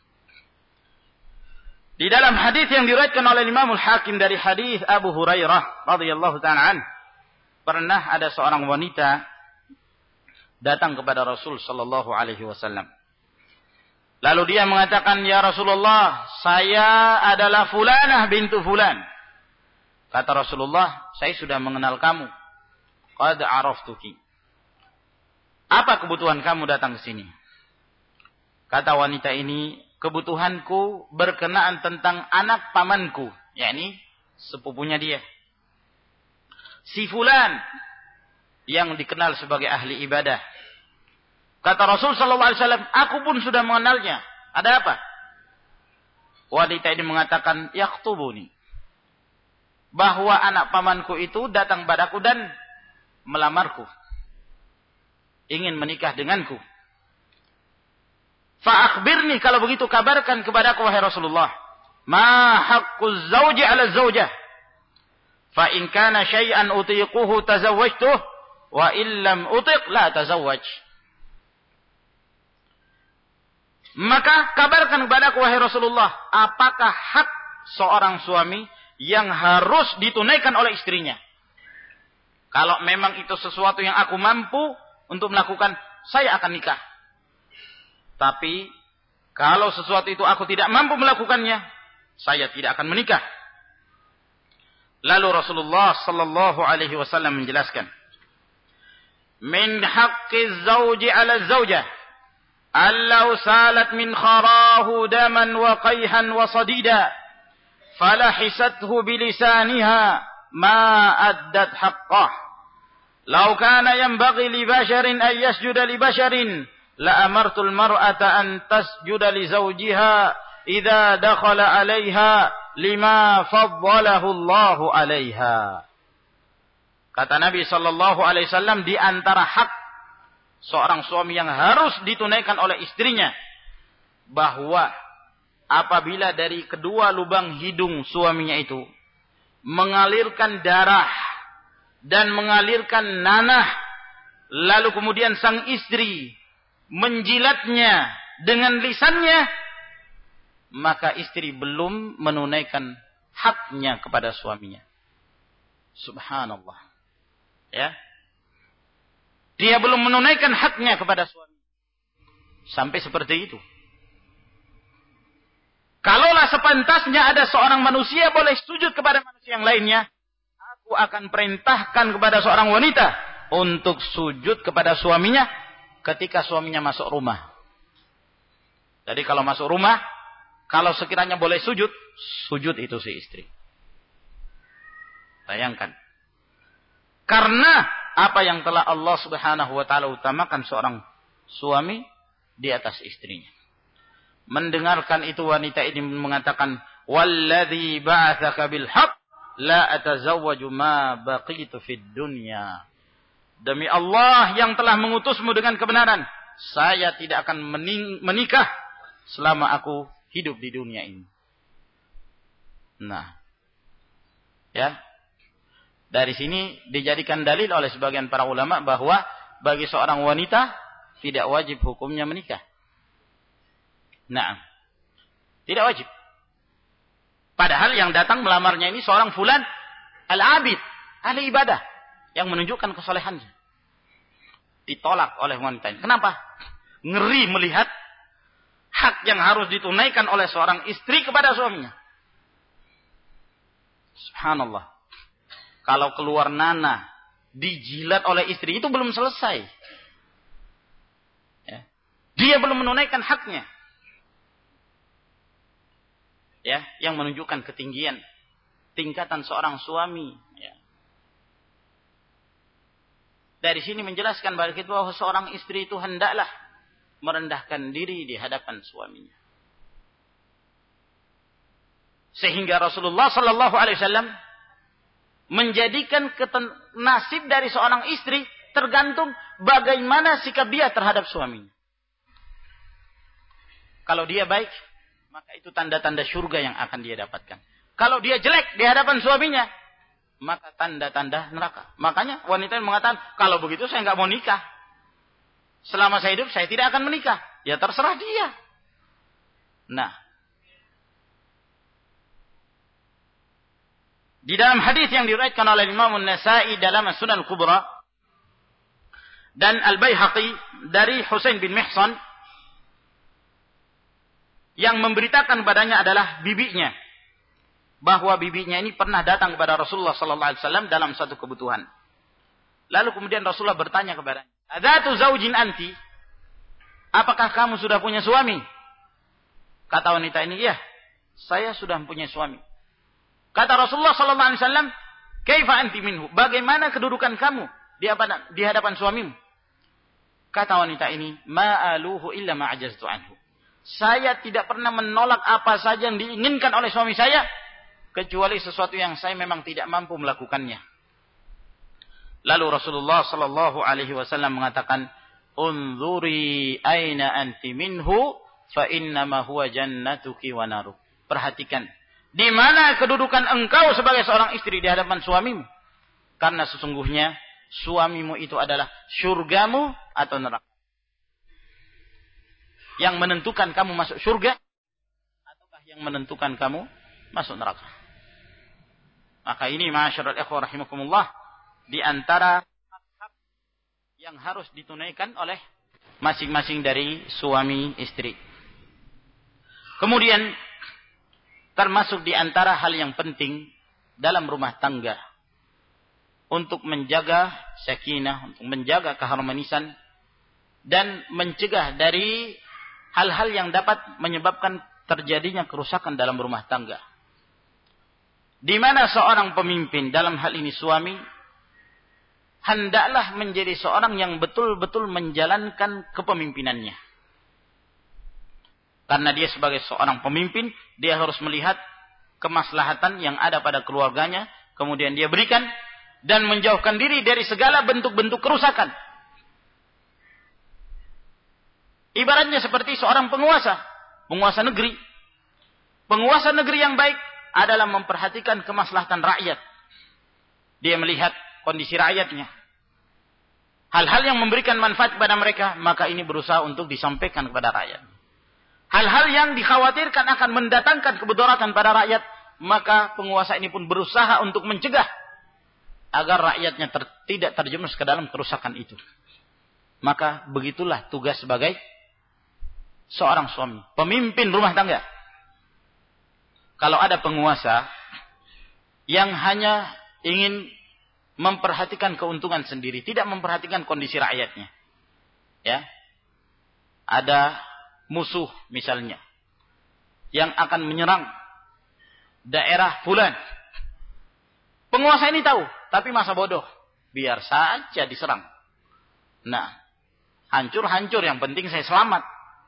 Di dalam hadis yang diriwayatkan oleh Imam Al-Hakim dari hadis Abu Hurairah radhiyallahu ta'ala an, pernah ada seorang wanita datang kepada Rasul sallallahu alaihi wasallam. Lalu dia mengatakan, "Ya Rasulullah, saya adalah fulanah bintu fulan." Kata Rasulullah, "Saya sudah mengenal kamu. Qad araftuki. Apa kebutuhan kamu datang ke sini?" Kata wanita ini, "Kebutuhanku berkenaan tentang anak pamanku," yakni sepupunya dia. Si fulan yang dikenal sebagai ahli ibadah. Kata Rasul sallallahu alaihi wasallam, "Aku pun sudah mengenalnya. Ada apa?" Wanita ini mengatakan, "Yaktubuni." Bahwa anak pamanku itu datang padaku dan melamarku. Ingin menikah denganku. "Fa-akhbirni," kalau begitu kabarkan kepadaku wahai Rasulullah. "Ma haqquz zawji 'ala zawjah? Fa in kana syai'an utiquhu tazawwajtuh wa illam utiq la tazawwaj." Maka kabarkan kepadaku wahai Rasulullah, apakah hak seorang suami yang harus ditunaikan oleh istrinya? Kalau memang itu sesuatu yang aku mampu untuk melakukan, saya akan nikah. Tapi kalau sesuatu itu aku tidak mampu melakukannya, saya tidak akan menikah. Lalu Rasulullah sallallahu alaihi wasallam menjelaskan, "Min haqqi zawji 'ala zawjah allau salat min kharahu daman wa qayhan wa sadida falahisathu bilisaniha ma addat haqqah. Lau kana yanbaghi li basharin an yasjuda li basharin la amartul mar'ata an tasjuda li zawjiha idza dakhala 'alayha lima faddalahu Allahu 'alayha." Kata Nabi sallallahu alaihi wasallam, di antara hak seorang suami yang harus ditunaikan oleh istrinya, bahwa apabila dari kedua lubang hidung suaminya itu mengalirkan darah dan mengalirkan nanah, lalu kemudian sang istri menjilatnya dengan lisannya, maka istri belum menunaikan haknya kepada suaminya. Subhanallah. Ya. Dia belum menunaikan haknya kepada suami. Sampai seperti itu. Kalaulah sepantasnya ada seorang manusia boleh sujud kepada manusia yang lainnya, aku akan perintahkan kepada seorang wanita untuk sujud kepada suaminya ketika suaminya masuk rumah. Jadi kalau masuk rumah, kalau sekiranya boleh sujud, sujud itu si istri. Bayangkan. Karena apa yang telah Allah Subhanahu wa taala utamakan seorang suami di atas istrinya. Mendengarkan itu wanita ini mengatakan, "Walladzi ba'atsaka bil haqq la atazawwaju ma baqitu fid dunya." Demi Allah yang telah mengutusmu dengan kebenaran, saya tidak akan menikah selama aku hidup di dunia ini. Nah, ya. Dari sini dijadikan dalil oleh sebagian para ulama bahwa bagi seorang wanita tidak wajib hukumnya menikah. Nah, tidak wajib. Padahal yang datang melamarnya ini seorang fulan al-abid, ahli ibadah, yang menunjukkan kesolehannya. Ditolak oleh wanita ini. Kenapa? Ngeri melihat hak yang harus ditunaikan oleh seorang istri kepada suaminya. Subhanallah. Kalau keluar nanah, dijilat oleh istri, itu belum selesai. Ya. Dia belum menunaikan haknya. Ya, yang menunjukkan ketinggian tingkatan seorang suami. Ya. Dari sini menjelaskan bahwa seorang istri itu hendaklah merendahkan diri di hadapan suaminya. Sehingga Rasulullah sallallahu alaihi wasallam menjadikan nasib dari seorang istri tergantung bagaimana sikap dia terhadap suaminya. Kalau dia baik, maka itu tanda-tanda surga yang akan dia dapatkan. Kalau dia jelek di hadapan suaminya, maka tanda-tanda neraka. Makanya wanita yang mengatakan, kalau begitu saya nggak mau nikah. Selama saya hidup, saya tidak akan menikah. Ya terserah dia. Nah, di dalam hadis yang diriwayatkan oleh Imam An-Nasa'i dalam Sunan Kubra dan Al-Baihaqi dari Husain bin Mihsan, yang memberitakan padanya adalah bibinya, bahwa bibinya ini pernah datang kepada Rasulullah sallallahu alaihi wasallam dalam satu kebutuhan. Lalu kemudian Rasulullah bertanya kepadanya, "Adzatu zaujin anti?" Apakah kamu sudah punya suami? Kata wanita ini, "Iya, saya sudah mempunyai suami." Kata Rasulullah sallallahu alaihi wasallam, "Kaifa anti minhu?" Bagaimana kedudukan kamu di hadapan suamimu? Kata wanita ini, "Ma'aluhu illa ma'ajaztu anhu." Saya tidak pernah menolak apa saja yang diinginkan oleh suami saya, kecuali sesuatu yang saya memang tidak mampu melakukannya. Lalu Rasulullah sallallahu alaihi wasallam mengatakan, "Unzuri aina anti minhu, fa innama huwa jannatuki wa naruk." Perhatikan, di mana kedudukan engkau sebagai seorang istri di hadapan suamimu? Karena sesungguhnya suamimu itu adalah surgamu atau neraka. Yang menentukan kamu masuk surga, ataukah yang menentukan kamu masuk neraka. Maka ini ma'asyiral ikhwah rahimakumullah, di antara hak yang harus ditunaikan oleh masing-masing dari suami istri. Kemudian termasuk di antara hal yang penting dalam rumah tangga untuk menjaga sakinah, untuk menjaga keharmonisan dan mencegah dari hal-hal yang dapat menyebabkan terjadinya kerusakan dalam rumah tangga. Di mana seorang pemimpin, dalam hal ini suami, hendaklah menjadi seorang yang betul-betul menjalankan kepemimpinannya. Karena dia sebagai seorang pemimpin, dia harus melihat kemaslahatan yang ada pada keluarganya, kemudian dia berikan dan menjauhkan diri dari segala bentuk-bentuk kerusakan. Ibaratnya seperti seorang penguasa negeri. Penguasa negeri yang baik adalah memperhatikan kemaslahatan rakyat. Dia melihat kondisi rakyatnya. Hal-hal yang memberikan manfaat kepada mereka, maka ini berusaha untuk disampaikan kepada rakyat. Hal-hal yang dikhawatirkan akan mendatangkan kemudaratan pada rakyat, maka penguasa ini pun berusaha untuk mencegah agar rakyatnya tidak terjerumus ke dalam kerusakan itu. Maka begitulah tugas sebagai seorang suami, pemimpin rumah tangga. Kalau ada penguasa yang hanya ingin memperhatikan keuntungan sendiri, tidak memperhatikan kondisi rakyatnya, ya, ada musuh misalnya yang akan menyerang daerah fulan, penguasa ini tahu, tapi masa bodoh, biar saja diserang. Nah, hancur-hancur, yang penting saya selamat.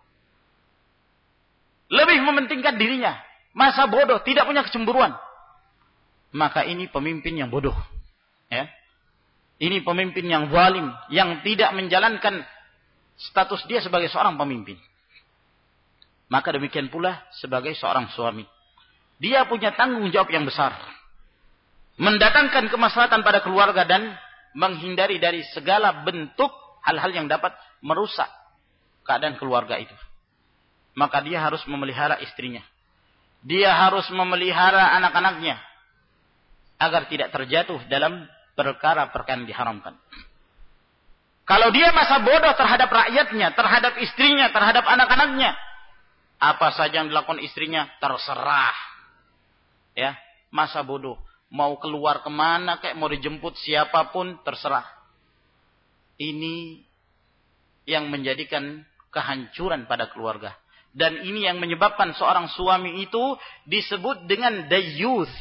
Lebih mementingkan dirinya, masa bodoh, tidak punya kecemburuan. Maka ini pemimpin yang bodoh. Ya. Ini pemimpin yang zalim, yang tidak menjalankan status dia sebagai seorang pemimpin. Maka demikian pula sebagai seorang suami. Dia punya tanggung jawab yang besar. Mendatangkan kemaslahatan pada keluarga dan menghindari dari segala bentuk hal-hal yang dapat merusak keadaan keluarga itu. Maka dia harus memelihara istrinya. Dia harus memelihara anak-anaknya agar tidak terjatuh dalam perkara-perkara yang diharamkan. Kalau dia masa bodoh terhadap rakyatnya, terhadap istrinya, terhadap anak-anaknya, apa saja yang dilakukan istrinya terserah. Ya, masa bodoh. Mau keluar kemana, kayak mau dijemput siapapun terserah. Ini yang menjadikan kehancuran pada keluarga. Dan ini yang menyebabkan seorang suami itu disebut dengan dayyuth.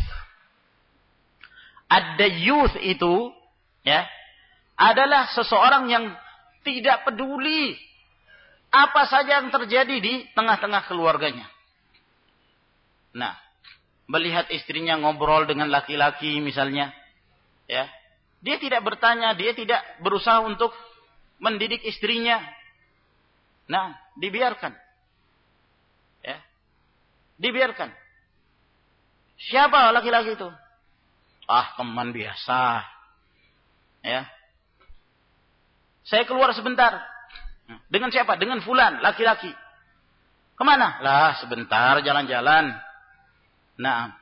Ad-dayyuth itu, ya, adalah seseorang yang tidak peduli apa saja yang terjadi di tengah-tengah keluarganya. Nah, melihat istrinya ngobrol dengan laki-laki misalnya, Ya. Dia tidak bertanya, dia tidak berusaha untuk mendidik istrinya. Nah, dibiarkan. Ya. Dibiarkan. Siapa laki-laki itu? Ah, teman biasa. Ya. Saya keluar sebentar. Dengan siapa? Dengan fulan, laki-laki. Kemana? Lah, sebentar jalan-jalan. Nah.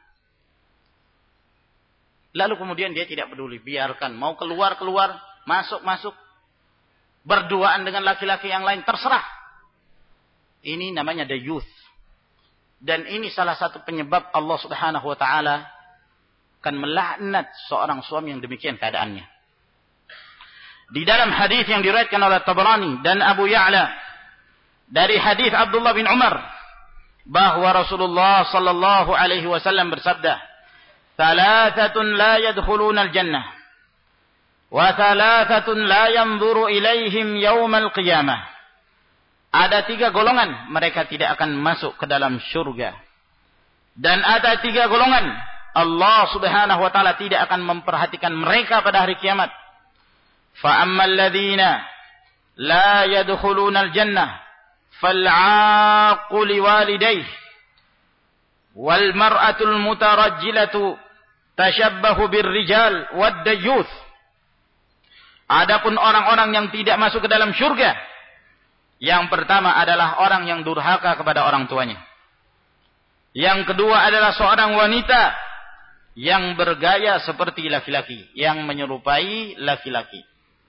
Lalu kemudian dia tidak peduli. Biarkan. Mau keluar, masuk. Berduaan dengan laki-laki yang lain. Terserah. Ini namanya dayuth. Dan ini salah satu penyebab Allah subhanahu wa ta'ala akan melaknat seorang suami yang demikian keadaannya. Di dalam hadis yang diriwayatkan oleh Tabrani dan Abu Ya'la dari hadis Abdullah bin Umar bahwa Rasulullah sallallahu alaihi wasallam bersabda, "Thalathatun la yadkhuluna al-jannah wa thalathatun la yanzuru ilaihim yaumal qiyamah." Ada 3 golongan mereka tidak akan masuk ke dalam surga. Dan ada 3 golongan Allah subhanahu wa ta'ala tidak akan memperhatikan mereka pada hari kiamat. فَأَمَّا الَّذِينَ لَا يَدْخُلُونَ الْجَنَّةِ فَالْعَاقُّ لِوَالِدَيْهِ وَالْمَرْأَةُ الْمُتَرَجِّلَةُ تَشَبَّهُ بِالرِّجَالِ وَالدَّيُّوثِ. Adapun orang-orang yang tidak masuk ke dalam surga, yang pertama adalah orang yang durhaka kepada orang tuanya. Yang kedua adalah seorang wanita yang bergaya seperti laki-laki, yang menyerupai laki-laki.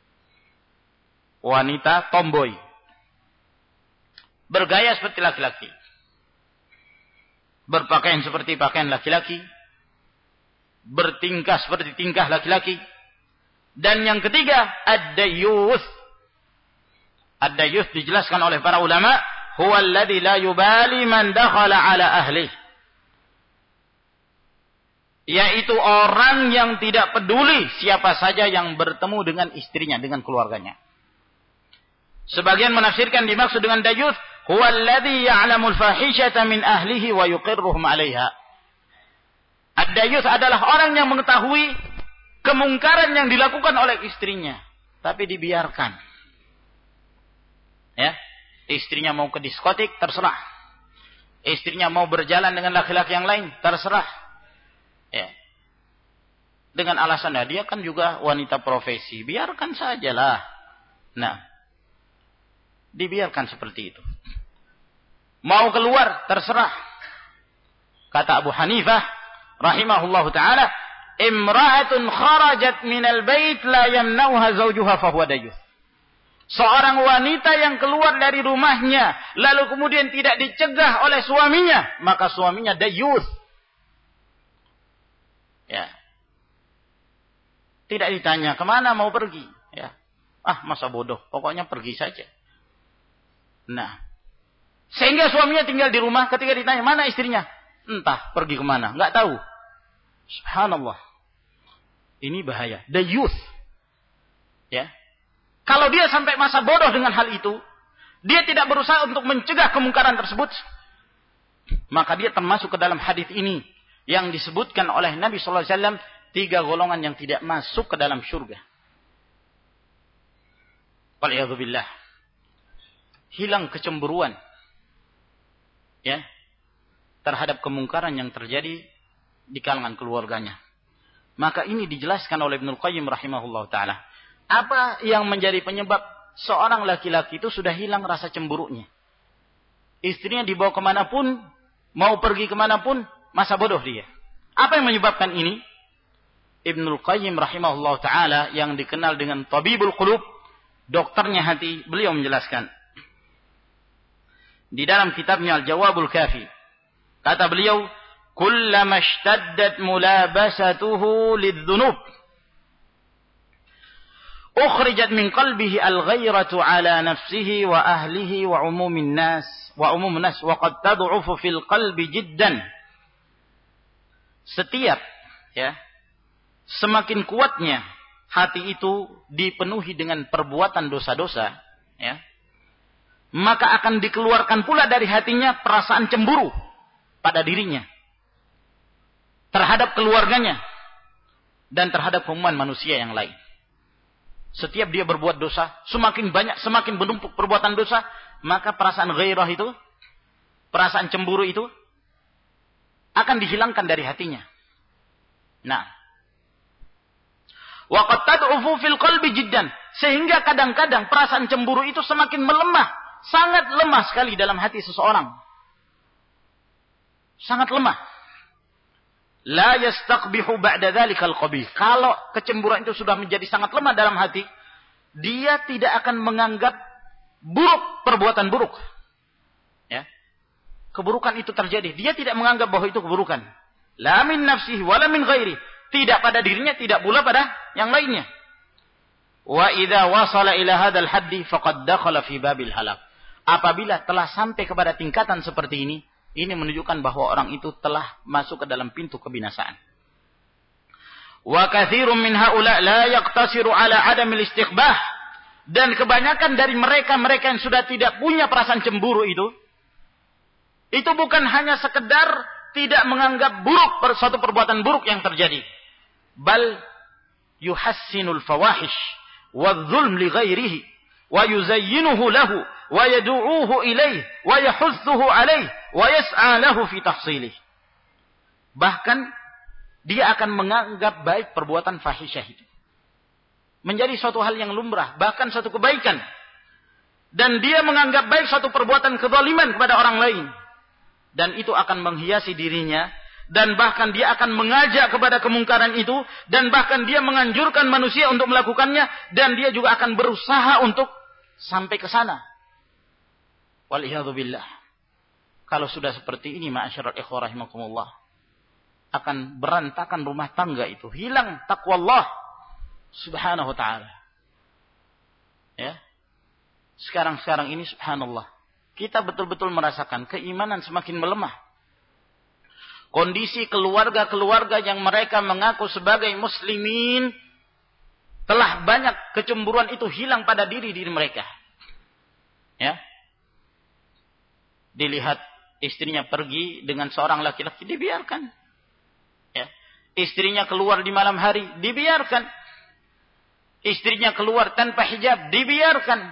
Wanita tomboy. Bergaya seperti laki-laki. Berpakaian seperti pakaian laki-laki. Bertingkah seperti tingkah laki-laki. Dan yang ketiga, ad-dayyuth. Ad-dayyuth dijelaskan oleh para ulama, huwa alladhi la yubali man dakhala ala ahlih. Yaitu orang yang tidak peduli siapa saja yang bertemu dengan istrinya, dengan keluarganya. Sebagian menafsirkan dimaksud dengan dayyuth, huwa alladhi ya'lamul fahishata min ahlihi wa yuqirruhum 'alaiha. Ad-dayyuth adalah orang yang mengetahui kemungkaran yang dilakukan oleh istrinya, tapi dibiarkan. Ya, istrinya mau ke diskotik, terserah. Istrinya mau berjalan dengan laki-laki yang lain, terserah. Ya. Dengan alasan dia kan juga wanita profesi, biarkan sajalah. Nah, dibiarkan seperti itu. Mau keluar, terserah. Kata Abu Hanifah rahimahullahu taala, imra'atun kharajat minal bait la yamnauha zawjuha fahuwa dayyuth. Seorang wanita yang keluar dari rumahnya lalu kemudian tidak dicegah oleh suaminya, maka suaminya dayyuth. Ya. Tidak ditanya kemana mau pergi, ya. Ah, masa bodoh, pokoknya pergi saja. Nah, sehingga suaminya tinggal di rumah, ketika ditanya mana istrinya, entah pergi kemana, nggak tahu. Subhanallah, ini bahaya. Dayyuth, ya. Kalau dia sampai masa bodoh dengan hal itu, dia tidak berusaha untuk mencegah kemungkaran tersebut, maka dia termasuk ke dalam hadis ini yang disebutkan oleh Nabi sallallahu alaihi wasallam, 3 golongan yang tidak masuk ke dalam surga. Wal'iyadzubillah. Hilang kecemburuan, ya, terhadap kemungkaran yang terjadi di kalangan keluarganya. Maka ini dijelaskan oleh Ibnul Qayyim rahimahullah ta'ala. Apa yang menjadi penyebab seorang laki-laki itu sudah hilang rasa cemburunya? Istrinya dibawa kemanapun, mau pergi kemanapun, masa bodoh dia. Apa yang menyebabkan ini? Ibnul Qayyim rahimahullah ta'ala yang dikenal dengan Tabibul Qulub, dokternya hati, beliau menjelaskan. Di dalam kitabnya Al-Jawabul Kafi, kata beliau, kullama ishtaddat mulabasatuhu lidh-dhunub ukhrijat min qalbihi al-ghairatu ala nafsihi wa ahlihi wa umumin nas wa qad tad'ufu fil qalbi jiddan. Setiap, ya, semakin kuatnya hati itu dipenuhi dengan perbuatan dosa-dosa, ya, maka akan dikeluarkan pula dari hatinya perasaan cemburu pada dirinya terhadap keluarganya. dan terhadap umuman manusia yang lain. Setiap dia berbuat dosa, semakin banyak, semakin menumpuk perbuatan dosa, maka perasaan ghairah itu, perasaan cemburu itu akan dihilangkan dari hatinya. Nah, wa qad tad'ufu fil qalbi jiddan, sehingga kadang-kadang perasaan cemburu itu semakin melemah, sangat lemah sekali dalam hati seseorang. Sangat lemah. La yastaqbihu ba'da dzalikal qabih. Kalau kecemburuan itu sudah menjadi sangat lemah dalam hati, dia tidak akan menganggap buruk perbuatan buruk. Ya. Keburukan itu terjadi, dia tidak menganggap bahwa itu keburukan. La min nafsihi wala min ghairi. Tidak pada dirinya, tidak pula pada yang lainnya. Wa idza wasala ila hadzal haddi faqad dakhala fi babil halak. Apabila telah sampai kepada tingkatan seperti ini menunjukkan bahwa orang itu telah masuk ke dalam pintu kebinasaan. Wa katsirun min haula la yaqtasiru ala adamil istiqbah. Dan kebanyakan dari mereka-mereka yang sudah tidak punya perasaan cemburu itu bukan hanya sekedar tidak menganggap buruk suatu perbuatan buruk yang terjadi. Bal yuhassinul fawahish wadh-dhulm li ghairihi wa yuzayyinuhu lahu wa yad'uuhu ilayhi wa yahuthuhu alayhi wa yas'a lahu fi tahsilih. Bahkan dia akan menganggap baik perbuatan fahisyah itu menjadi suatu hal yang lumrah, bahkan suatu kebaikan. Dan dia menganggap baik suatu perbuatan kezaliman kepada orang lain. Dan itu akan menghiasi dirinya, dan bahkan dia akan mengajak kepada kemungkaran itu, dan bahkan dia menganjurkan manusia untuk melakukannya, dan dia juga akan berusaha untuk sampai ke sana. Wal'iyadzubillah. Kalau sudah seperti ini, ma'asyiral ikhwah rahimakumullah, akan berantakan rumah tangga itu, hilang taqwa Allah subhanahu wa ta'ala. Ya. Sekarang ini subhanallah, kita betul-betul merasakan keimanan semakin melemah. Kondisi keluarga-keluarga yang mereka mengaku sebagai muslimin, telah banyak kecemburuan itu hilang pada diri mereka. Ya. Dilihat istrinya pergi dengan seorang laki-laki, dibiarkan. Ya. Istrinya keluar di malam hari, dibiarkan. Istrinya keluar tanpa hijab, dibiarkan.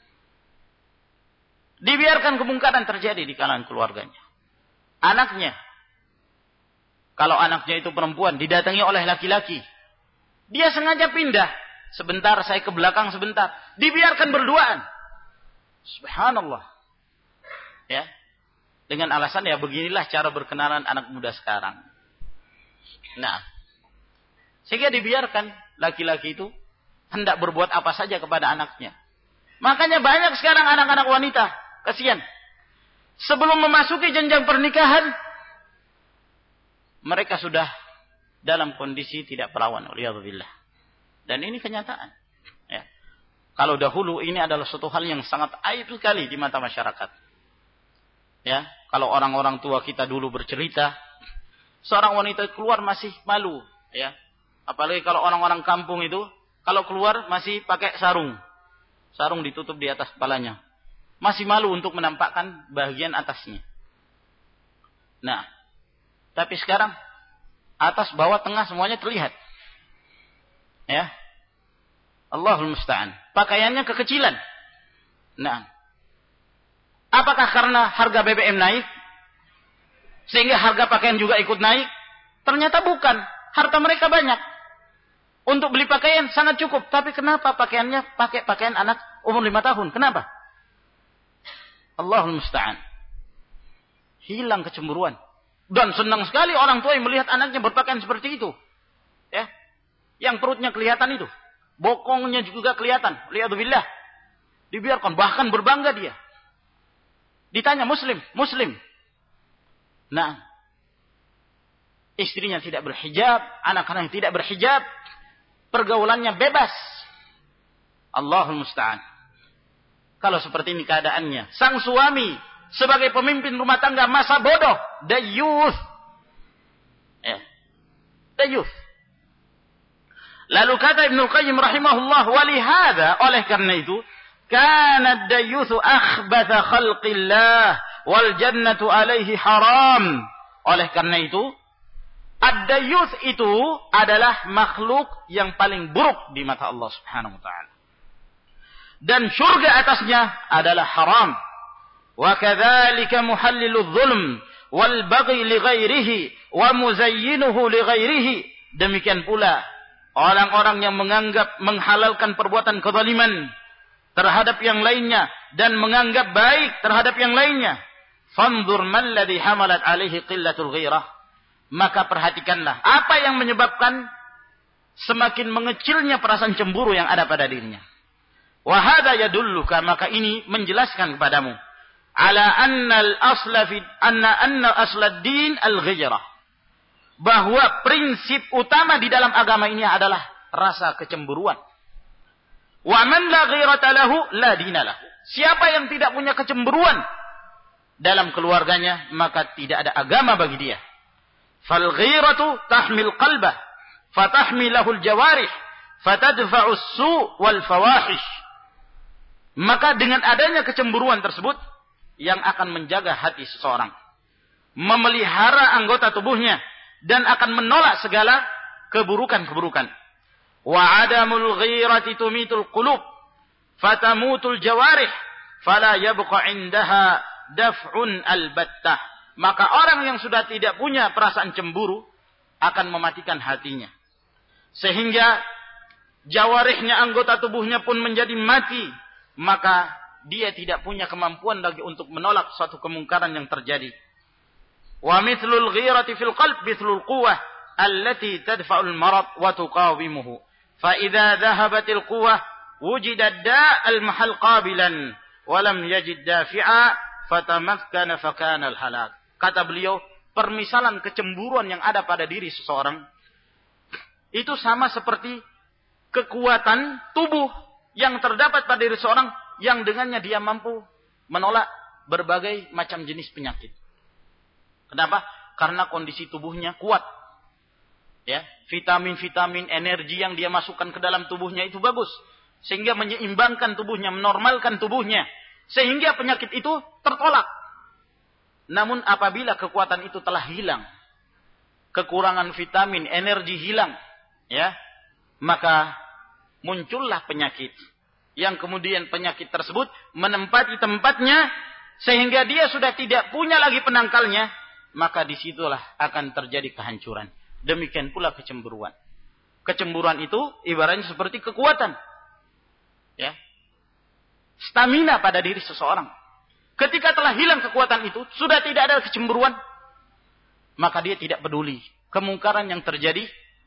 Dibiarkan kemungkaran terjadi di kalangan keluarganya. Anaknya, kalau anaknya itu perempuan, didatangi oleh laki-laki, dia sengaja pindah. Sebentar, saya ke belakang sebentar. Dibiarkan berduaan. Subhanallah. Ya. Dengan alasan ya beginilah cara berkenalan anak muda sekarang. Nah, sehingga dibiarkan laki-laki itu hendak berbuat apa saja kepada anaknya. Makanya banyak sekarang anak-anak wanita, kasihan. Sebelum memasuki jenjang pernikahan, mereka sudah dalam kondisi tidak perawan. Waliyadzubillah. Dan ini kenyataan. Ya. Kalau dahulu ini adalah suatu hal yang sangat aib sekali di mata masyarakat. Ya, kalau orang-orang tua kita dulu bercerita, seorang wanita keluar masih malu. Ya. Apalagi kalau orang-orang kampung itu, kalau keluar masih pakai sarung. Sarung ditutup di atas kepalanya. Masih malu untuk menampakkan bagian atasnya. Nah, tapi sekarang atas, bawah, tengah semuanya terlihat. Ya. Allahul musta'an. Pakaiannya kekecilan. Nah. Apakah karena harga BBM naik sehingga harga pakaian juga ikut naik? Ternyata bukan. Harta mereka banyak. Untuk beli pakaian sangat cukup. Tapi kenapa pakaiannya pakai pakaian anak umur 5 tahun? Kenapa? Allahul musta'an. Hilang kecemburuan. Dan senang sekali orang tua yang melihat anaknya berpakaian seperti itu. Ya. Yang perutnya kelihatan itu. Bokongnya juga kelihatan. Liyadzubillah. Dibiarkan. Bahkan berbangga dia. Ditanya muslim. Nah. Istrinya tidak berhijab. Anak-anak tidak berhijab. Pergaulannya bebas. Allahul musta'an. Kalau seperti ini keadaannya, sang suami sebagai pemimpin rumah tangga masa bodoh, dayuth. Dayuth. Lalu kata Ibnu Qayyim rahimahullah, walihada, oleh karena itu, kana dayuthu akhbatha khalqillah wal jannatu alaihi haram. Oleh karena itu, Ad-dayyuth itu adalah makhluk yang paling buruk di mata Allah Subhanahu wa taala. Dan surga atasnya adalah haram. Wa kadzalika muhalliludz zulm wal baghi li ghairihi wa muzayyinuhu li ghairihi. Demikian pula orang-orang yang menganggap menghalalkan perbuatan kezaliman terhadap yang lainnya dan menganggap baik terhadap yang lainnya. Fanzur man ladzi hamalat alaihi qillatul ghairah. Maka perhatikanlah apa yang menyebabkan semakin mengecilnya perasaan cemburu yang ada pada dirinya. Wa hadza yadulluka, maka ini menjelaskan kepadamu ala annal asla fi anna aslad din al-ghairah, bahwa prinsip utama di dalam agama ini adalah rasa kecemburuan. Wa man la ghairata lahu la dina lahu. Siapa yang tidak punya kecemburuan dalam keluarganya, maka tidak ada agama bagi dia. Fal ghairatu tahmil qalbah fatahmilahul jawarih fatadfa'us su' wal fawahish. Maka dengan adanya kecemburuan tersebut yang akan menjaga hati seseorang, memelihara anggota tubuhnya dan akan menolak segala keburukan-keburukan. Wa adamul ghairati tumitul qulub fatamutul jawarih fala yabqa indaha daf'un albattah. Maka orang yang sudah tidak punya perasaan cemburu akan mematikan hatinya. Sehingga jawarihnya, anggota tubuhnya pun menjadi mati. Maka dia tidak punya kemampuan lagi untuk menolak suatu kemungkaran yang terjadi. Wa mithlul ghirati fil qalb mithlul quwwah allati tadfa'ul marad wa tuqawimuhu. Fa idza dhahabatil quwwah wujida da'al mahal qabilan wa lam yajid dafi'a fatamakkana fakana al halak. Kata beliau, permisalan kecemburuan yang ada pada diri seseorang itu sama seperti kekuatan tubuh yang terdapat pada diri seseorang yang dengannya dia mampu menolak berbagai macam jenis penyakit. Kenapa? Karena kondisi tubuhnya kuat. Ya, vitamin-vitamin energi yang dia masukkan ke dalam tubuhnya itu bagus, sehingga menyeimbangkan tubuhnya, menormalkan tubuhnya, sehingga penyakit itu tertolak. Namun apabila kekuatan itu telah hilang, kekurangan vitamin, energi hilang, ya, maka muncullah penyakit. Yang kemudian penyakit tersebut menempati tempatnya sehingga dia sudah tidak punya lagi penangkalnya, maka disitulah akan terjadi kehancuran. Demikian pula kecemburuan. Kecemburuan itu ibaratnya seperti kekuatan, ya, stamina pada diri seseorang. Ketika telah hilang kekuatan itu, sudah tidak ada kecemburuan, maka dia tidak peduli kemungkaran yang terjadi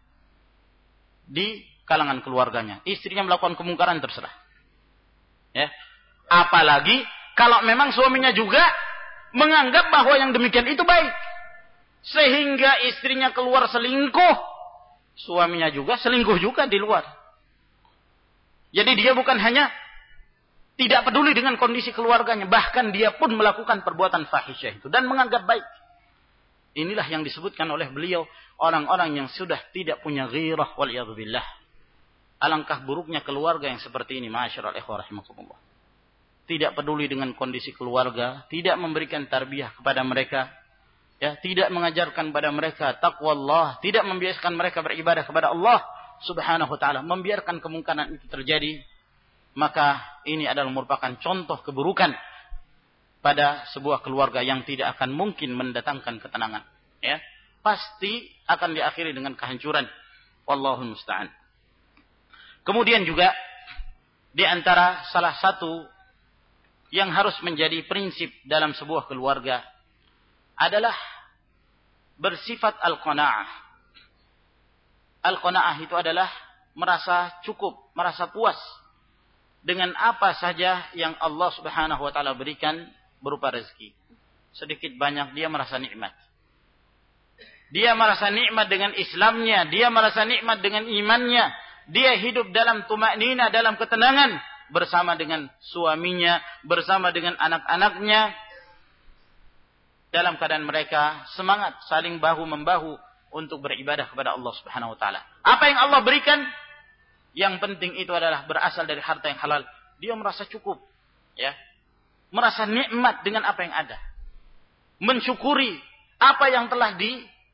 di kalangan keluarganya. Istrinya melakukan kemungkaran, terserah. Ya. Apalagi kalau memang suaminya juga menganggap bahwa yang demikian itu baik, sehingga istrinya keluar selingkuh, suaminya juga selingkuh juga di luar. Jadi dia bukan hanya tidak peduli dengan kondisi keluarganya, bahkan dia pun melakukan perbuatan fahisyah itu dan menganggap baik. Inilah yang disebutkan oleh beliau, orang-orang yang sudah tidak punya ghirah wal iyadzubillah. Alangkah buruknya keluarga yang seperti ini, ma'asyiral ikhwah rahimakumullah. Tidak peduli dengan kondisi keluarga, tidak memberikan tarbiyah kepada mereka, ya, tidak mengajarkan kepada mereka taqwallah, tidak membiasakan mereka beribadah kepada Allah Subhanahu wa taala, membiarkan kemungkaran itu terjadi. Maka ini adalah merupakan contoh keburukan pada sebuah keluarga yang tidak akan mungkin mendatangkan ketenangan. Ya, pasti akan diakhiri dengan kehancuran. Wallahul musta'an. Kemudian juga di antara salah satu yang harus menjadi prinsip dalam sebuah keluarga adalah bersifat al-qanaah. Al-qanaah itu adalah merasa cukup, merasa puas dengan apa saja yang Allah Subhanahu wa taala berikan berupa rezeki. Sedikit banyak dia merasa nikmat. Dia merasa nikmat dengan Islamnya, dia merasa nikmat dengan imannya. Dia hidup dalam tumaknina, dalam ketenangan bersama dengan suaminya, bersama dengan anak-anaknya. Dalam keadaan mereka semangat saling bahu-membahu untuk beribadah kepada Allah Subhanahu wa taala. Apa yang Allah berikan, yang penting itu adalah berasal dari harta yang halal. Dia merasa cukup, ya. Merasa nikmat dengan apa yang ada. Mensyukuri apa yang telah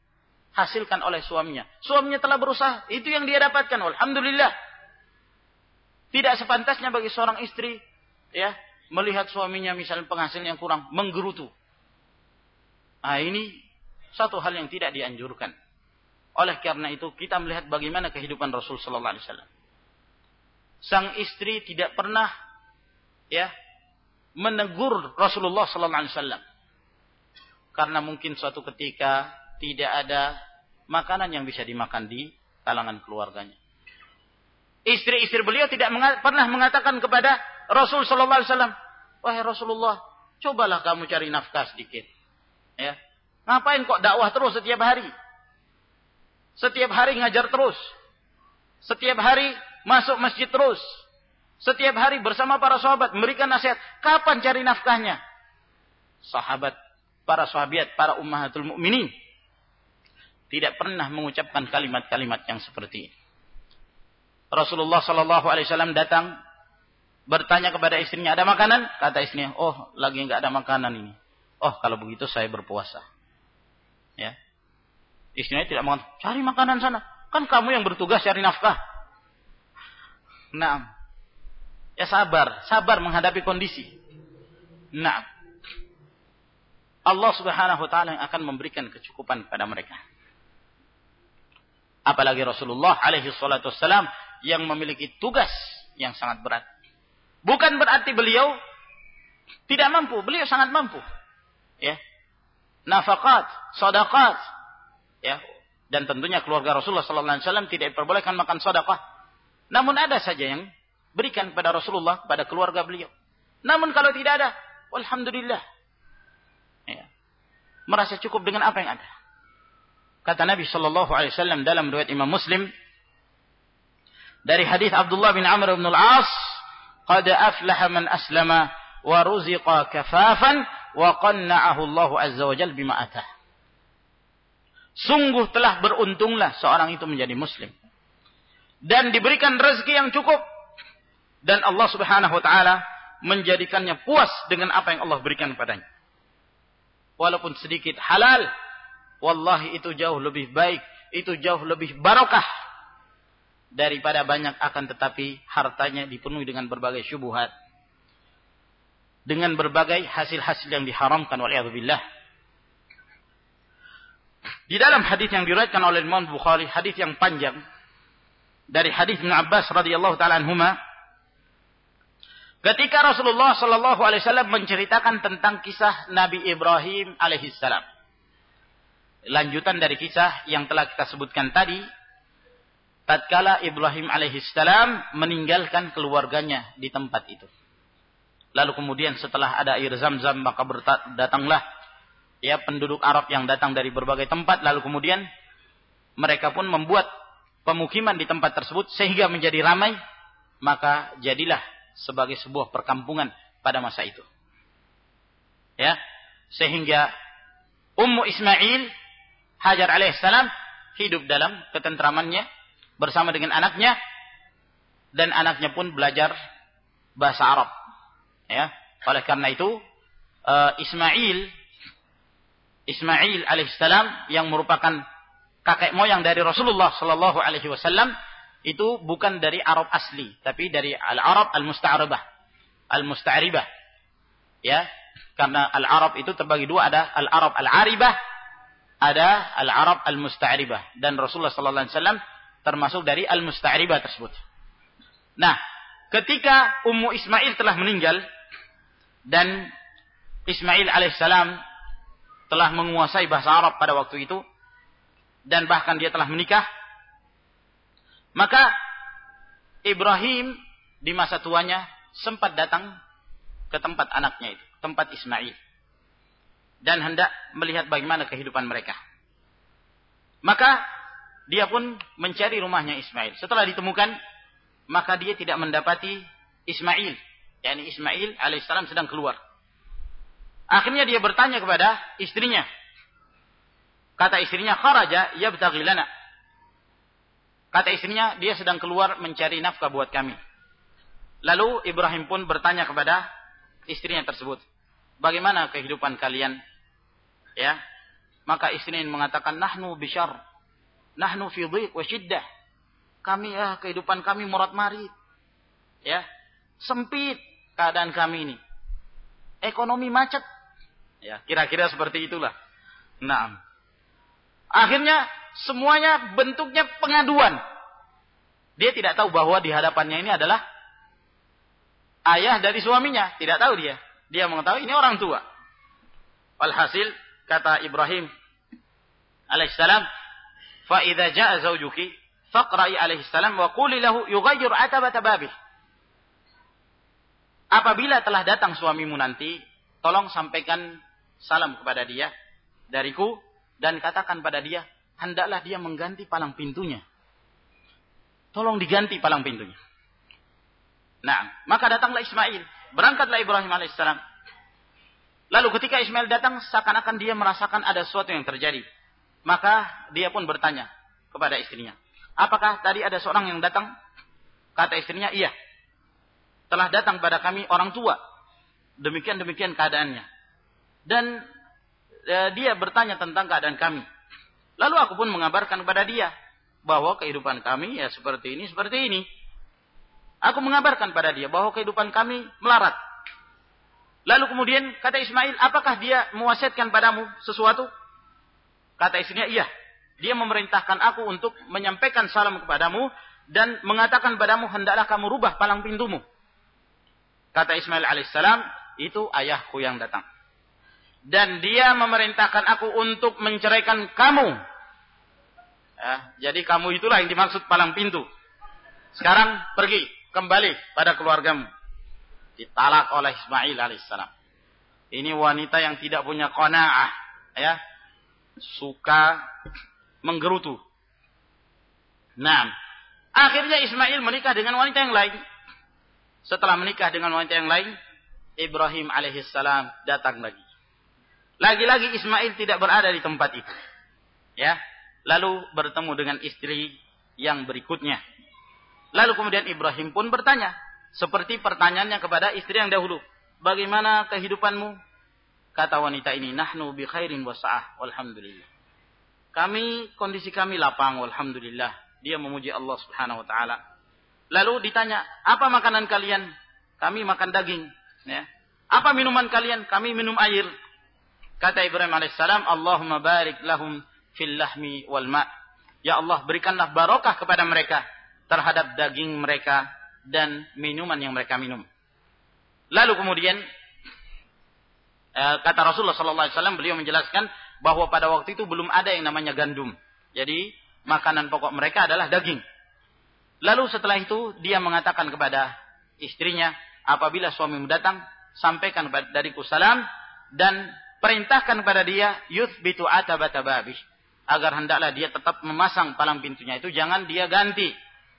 dihasilkan oleh suaminya. Suaminya telah berusaha, itu yang dia dapatkan. Alhamdulillah. Tidak sepantasnya bagi seorang istri ya melihat suaminya misalnya penghasil yang kurang, menggerutu. Nah, ini satu hal yang tidak dianjurkan. Oleh karena itu kita melihat bagaimana kehidupan Rasul sallallahu alaihi wasallam. Sang istri tidak pernah ya menegur Rasulullah sallallahu alaihi wasallam. Karena mungkin suatu ketika tidak ada makanan yang bisa dimakan di kalangan keluarganya. Istri-istri beliau tidak pernah mengatakan kepada Rasul sallallahu alaihi wasallam, "Wahai Rasulullah, cobalah kamu cari nafkah sedikit." Ya. Ngapain kok dakwah terus setiap hari? Setiap hari ngajar terus. Setiap hari masuk masjid terus. Setiap hari bersama para sahabat memberikan nasihat. Kapan cari nafkahnya? Para sahabat, para ummahatul mukminin tidak pernah mengucapkan kalimat-kalimat yang seperti ini. Rasulullah sallallahu alaihi wasallam datang bertanya kepada istrinya, "Ada makanan?" Kata istrinya, "Oh, lagi enggak ada makanan ini." "Oh, kalau begitu saya berpuasa." Ya. Istrinya tidak mau, "Cari makanan sana. Kan kamu yang bertugas cari nafkah." Nah. Ya sabar menghadapi kondisi. Nah. Allah Subhanahu wa taala yang akan memberikan kecukupan pada mereka. Apalagi Rasulullah alaihi salatu wassalam yang memiliki tugas yang sangat berat. Bukan berarti beliau tidak mampu, beliau sangat mampu. Ya. Nafaqat, sedekah, ya. Dan tentunya keluarga Rasulullah sallallahu alaihi wasallam tidak diperbolehkan makan sedekah. Namun ada saja yang berikan kepada Rasulullah, kepada keluarga beliau. Namun kalau tidak ada, alhamdulillah. Ya. Merasa cukup dengan apa yang ada. Kata Nabi sallallahu alaihi wasallam dalam riwayat Imam Muslim dari hadis Abdullah bin Amr bin Al-As, "Qad aflaha man aslama wa ruziqa kafafan wa qanna'ahu Allah azza wa jalla bima atah." Sungguh telah beruntunglah seorang itu menjadi muslim dan diberikan rezeki yang cukup dan Allah Subhanahu wa taala menjadikannya puas dengan apa yang Allah berikan padanya. Walaupun sedikit halal, wallahi itu jauh lebih baik, itu jauh lebih barakah daripada banyak, akan tetapi hartanya dipenuhi dengan berbagai syubhat, dengan berbagai hasil-hasil yang diharamkan waliyadzubillah. Di dalam hadis yang diriwayatkan oleh Imam Bukhari, hadis yang panjang dari hadis Ibnu Abbas radhiyallahu taala anhuma, ketika Rasulullah sallallahu alaihi wasallam menceritakan tentang kisah Nabi Ibrahim alaihissalam, lanjutan dari kisah yang telah kita sebutkan tadi, tatkala Ibrahim alaihissalam meninggalkan keluarganya di tempat itu. Lalu kemudian setelah ada air Zam-Zam, maka datanglah ya penduduk Arab yang datang dari berbagai tempat, lalu kemudian mereka pun membuat pemukiman di tempat tersebut sehingga menjadi ramai, maka jadilah sebagai sebuah perkampungan pada masa itu. Ya, sehingga Ummu Ismail Hajar alaihissalam hidup dalam ketentramannya bersama dengan anaknya, dan anaknya pun belajar bahasa Arab. Ya, oleh karena itu Ismail alaihissalam yang merupakan kakek moyang dari Rasulullah sallallahu alaihi wasallam itu bukan dari Arab asli, tapi dari al-Arab al-Musta'ribah. Ya, karena al-Arab itu terbagi dua, ada al-Arab al-Aribah, ada al-Arab al-Musta'ribah, dan Rasulullah sallallahu alaihi wasallam termasuk dari al-Musta'ribah tersebut. Nah, ketika Ummu Ismail telah meninggal dan Ismail alaihissalam telah menguasai bahasa Arab pada waktu itu dan bahkan dia telah menikah, maka Ibrahim di masa tuanya sempat datang ke tempat anaknya itu, tempat Ismail, dan hendak melihat bagaimana kehidupan mereka. Maka dia pun mencari rumahnya Ismail. Setelah ditemukan, maka dia tidak mendapati Ismail, yakni Ismail alaihissalam sedang keluar. Akhirnya dia bertanya kepada istrinya. Kata istrinya, "Kharaja yabtaghi lana." Kata istrinya, dia sedang keluar mencari nafkah buat kami. Lalu Ibrahim pun bertanya kepada istrinya tersebut, "Bagaimana kehidupan kalian?" Ya. Maka istrinya mengatakan, nahnu bisyar, nahnu fi dhiq wa syiddah. Kami kehidupan kami morat-marit. Ya, sempit keadaan kami ini. Ekonomi macet. Ya, kira-kira seperti itulah. Nah, akhirnya semuanya bentuknya pengaduan. Dia tidak tahu bahwa di hadapannya ini adalah ayah dari suaminya. Tidak tahu dia. Dia mengetahui ini orang tua. Walhasil, kata Ibrahim alaihissalam, fa idza jaa zawjuki faqra'i alaihissalam wa quli lahu yughayyir atabata babih. Apabila telah datang suamimu nanti, tolong sampaikan salam kepada dia dariku dan katakan pada dia, hendaklah dia mengganti palang pintunya. Tolong diganti palang pintunya. Nah, maka datanglah Ismail, berangkatlah Ibrahim alaihissalam. Lalu ketika Ismail datang, seakan-akan dia merasakan ada sesuatu yang terjadi. Maka dia pun bertanya kepada istrinya, apakah tadi ada seorang yang datang? Kata istrinya, iya. Telah datang pada kami orang tua. Demikian-demikian keadaannya. Dan dia bertanya tentang keadaan kami. Lalu aku pun mengabarkan kepada dia bahwa kehidupan kami ya seperti ini, seperti ini. Aku mengabarkan pada dia bahwa kehidupan kami melarat. Lalu kemudian kata Ismail, apakah dia mewasiatkan padamu sesuatu? Kata istrinya, iya. Dia memerintahkan aku untuk menyampaikan salam kepadamu dan mengatakan padamu, hendaklah kamu rubah palang pintumu. Kata Ismail alaihissalam, itu ayahku yang datang. Dan dia memerintahkan aku untuk menceraikan kamu. Ya, jadi kamu itulah yang dimaksud palang pintu. Sekarang pergi, kembali pada keluargamu. Ditalak oleh Ismail alaihissalam. Ini wanita yang tidak punya qanaah. Ya, suka menggerutu. Nah, akhirnya Ismail menikah dengan wanita yang lain. Setelah menikah dengan wanita yang lain, Ibrahim alaihissalam datang lagi. Lagi-lagi Ismail tidak berada di tempat itu. Ya, lalu bertemu dengan istri yang berikutnya. Lalu kemudian Ibrahim pun bertanya, seperti pertanyaannya kepada istri yang dahulu, bagaimana kehidupanmu? Kata wanita ini, nahnu bi khairin wa sa'ah, walhamdulillah. Kondisi kami lapang, walhamdulillah. Dia memuji Allah Subhanahu wa taala. Lalu ditanya, apa makanan kalian? Kami makan daging. Ya. Apa minuman kalian? Kami minum air. Kata Ibrahim alaihissalam, Allahumma barik lahum fil lahmi wal ma'. Ya Allah, berikanlah barokah kepada mereka terhadap daging mereka dan minuman yang mereka minum. Lalu kemudian kata Rasulullah SAW, beliau menjelaskan bahwa pada waktu itu belum ada yang namanya gandum. Jadi makanan pokok mereka adalah daging. Lalu setelah itu dia mengatakan kepada istrinya, apabila suamimu datang, sampaikan dariku salam dan perintahkan kepada dia yuthbitu atabata babih, agar hendaklah dia tetap memasang palang pintunya itu, jangan dia ganti.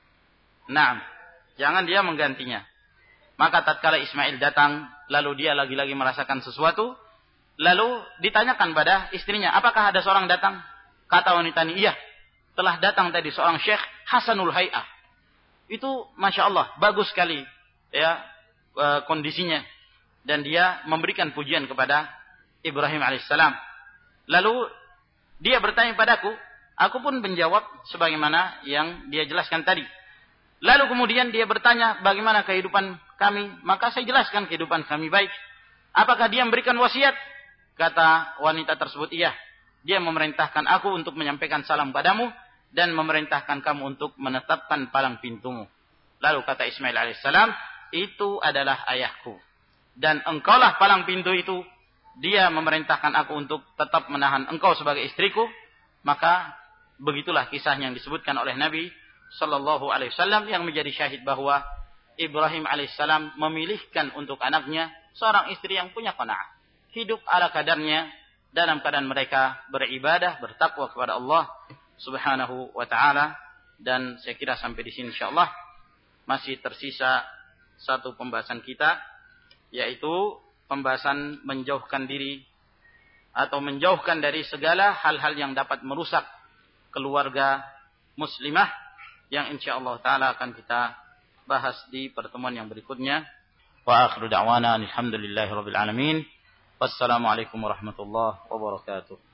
Nah, jangan dia menggantinya. Maka tatkala Ismail datang, lalu dia lagi-lagi merasakan sesuatu, lalu ditanyakan pada istrinya, apakah ada seorang datang? Kata wanita ini, iya, telah datang tadi seorang syekh Hasanul Hay'ah. Itu Masya Allah, bagus sekali ya kondisinya. Dan dia memberikan pujian kepada Ibrahim alaihissalam. Lalu dia bertanya padaku, aku pun menjawab sebagaimana yang dia jelaskan tadi. Lalu kemudian dia bertanya, bagaimana kehidupan kami? Maka saya jelaskan kehidupan kami baik. Apakah dia memberikan wasiat? Kata wanita tersebut, iya. Dia memerintahkan aku untuk menyampaikan salam padamu dan memerintahkan kamu untuk menetapkan palang pintumu. Lalu kata Ismail alaihissalam, itu adalah ayahku. Dan engkaulah palang pintu itu. Dia memerintahkan aku untuk tetap menahan engkau sebagai istriku. Maka begitulah kisah yang disebutkan oleh Nabi Sallallahu Alaihi Wasallam yang menjadi syahid bahwa Ibrahim alaihissalam memilihkan untuk anaknya seorang istri yang punya qanaah. Hidup ala kadarnya dalam keadaan mereka beribadah, bertakwa kepada Allah Subhanahu wa ta'ala. Dan saya kira sampai di sini insyaallah masih tersisa satu pembahasan kita, yaitu pembahasan menjauhkan diri atau menjauhkan dari segala hal-hal yang dapat merusak keluarga muslimah, yang insyaallah ta'ala akan kita bahas di pertemuan yang berikutnya. Wa akhiru da'wana alhamdulillahi rabbil alamin. Wassalamualaikum warahmatullahi wabarakatuh.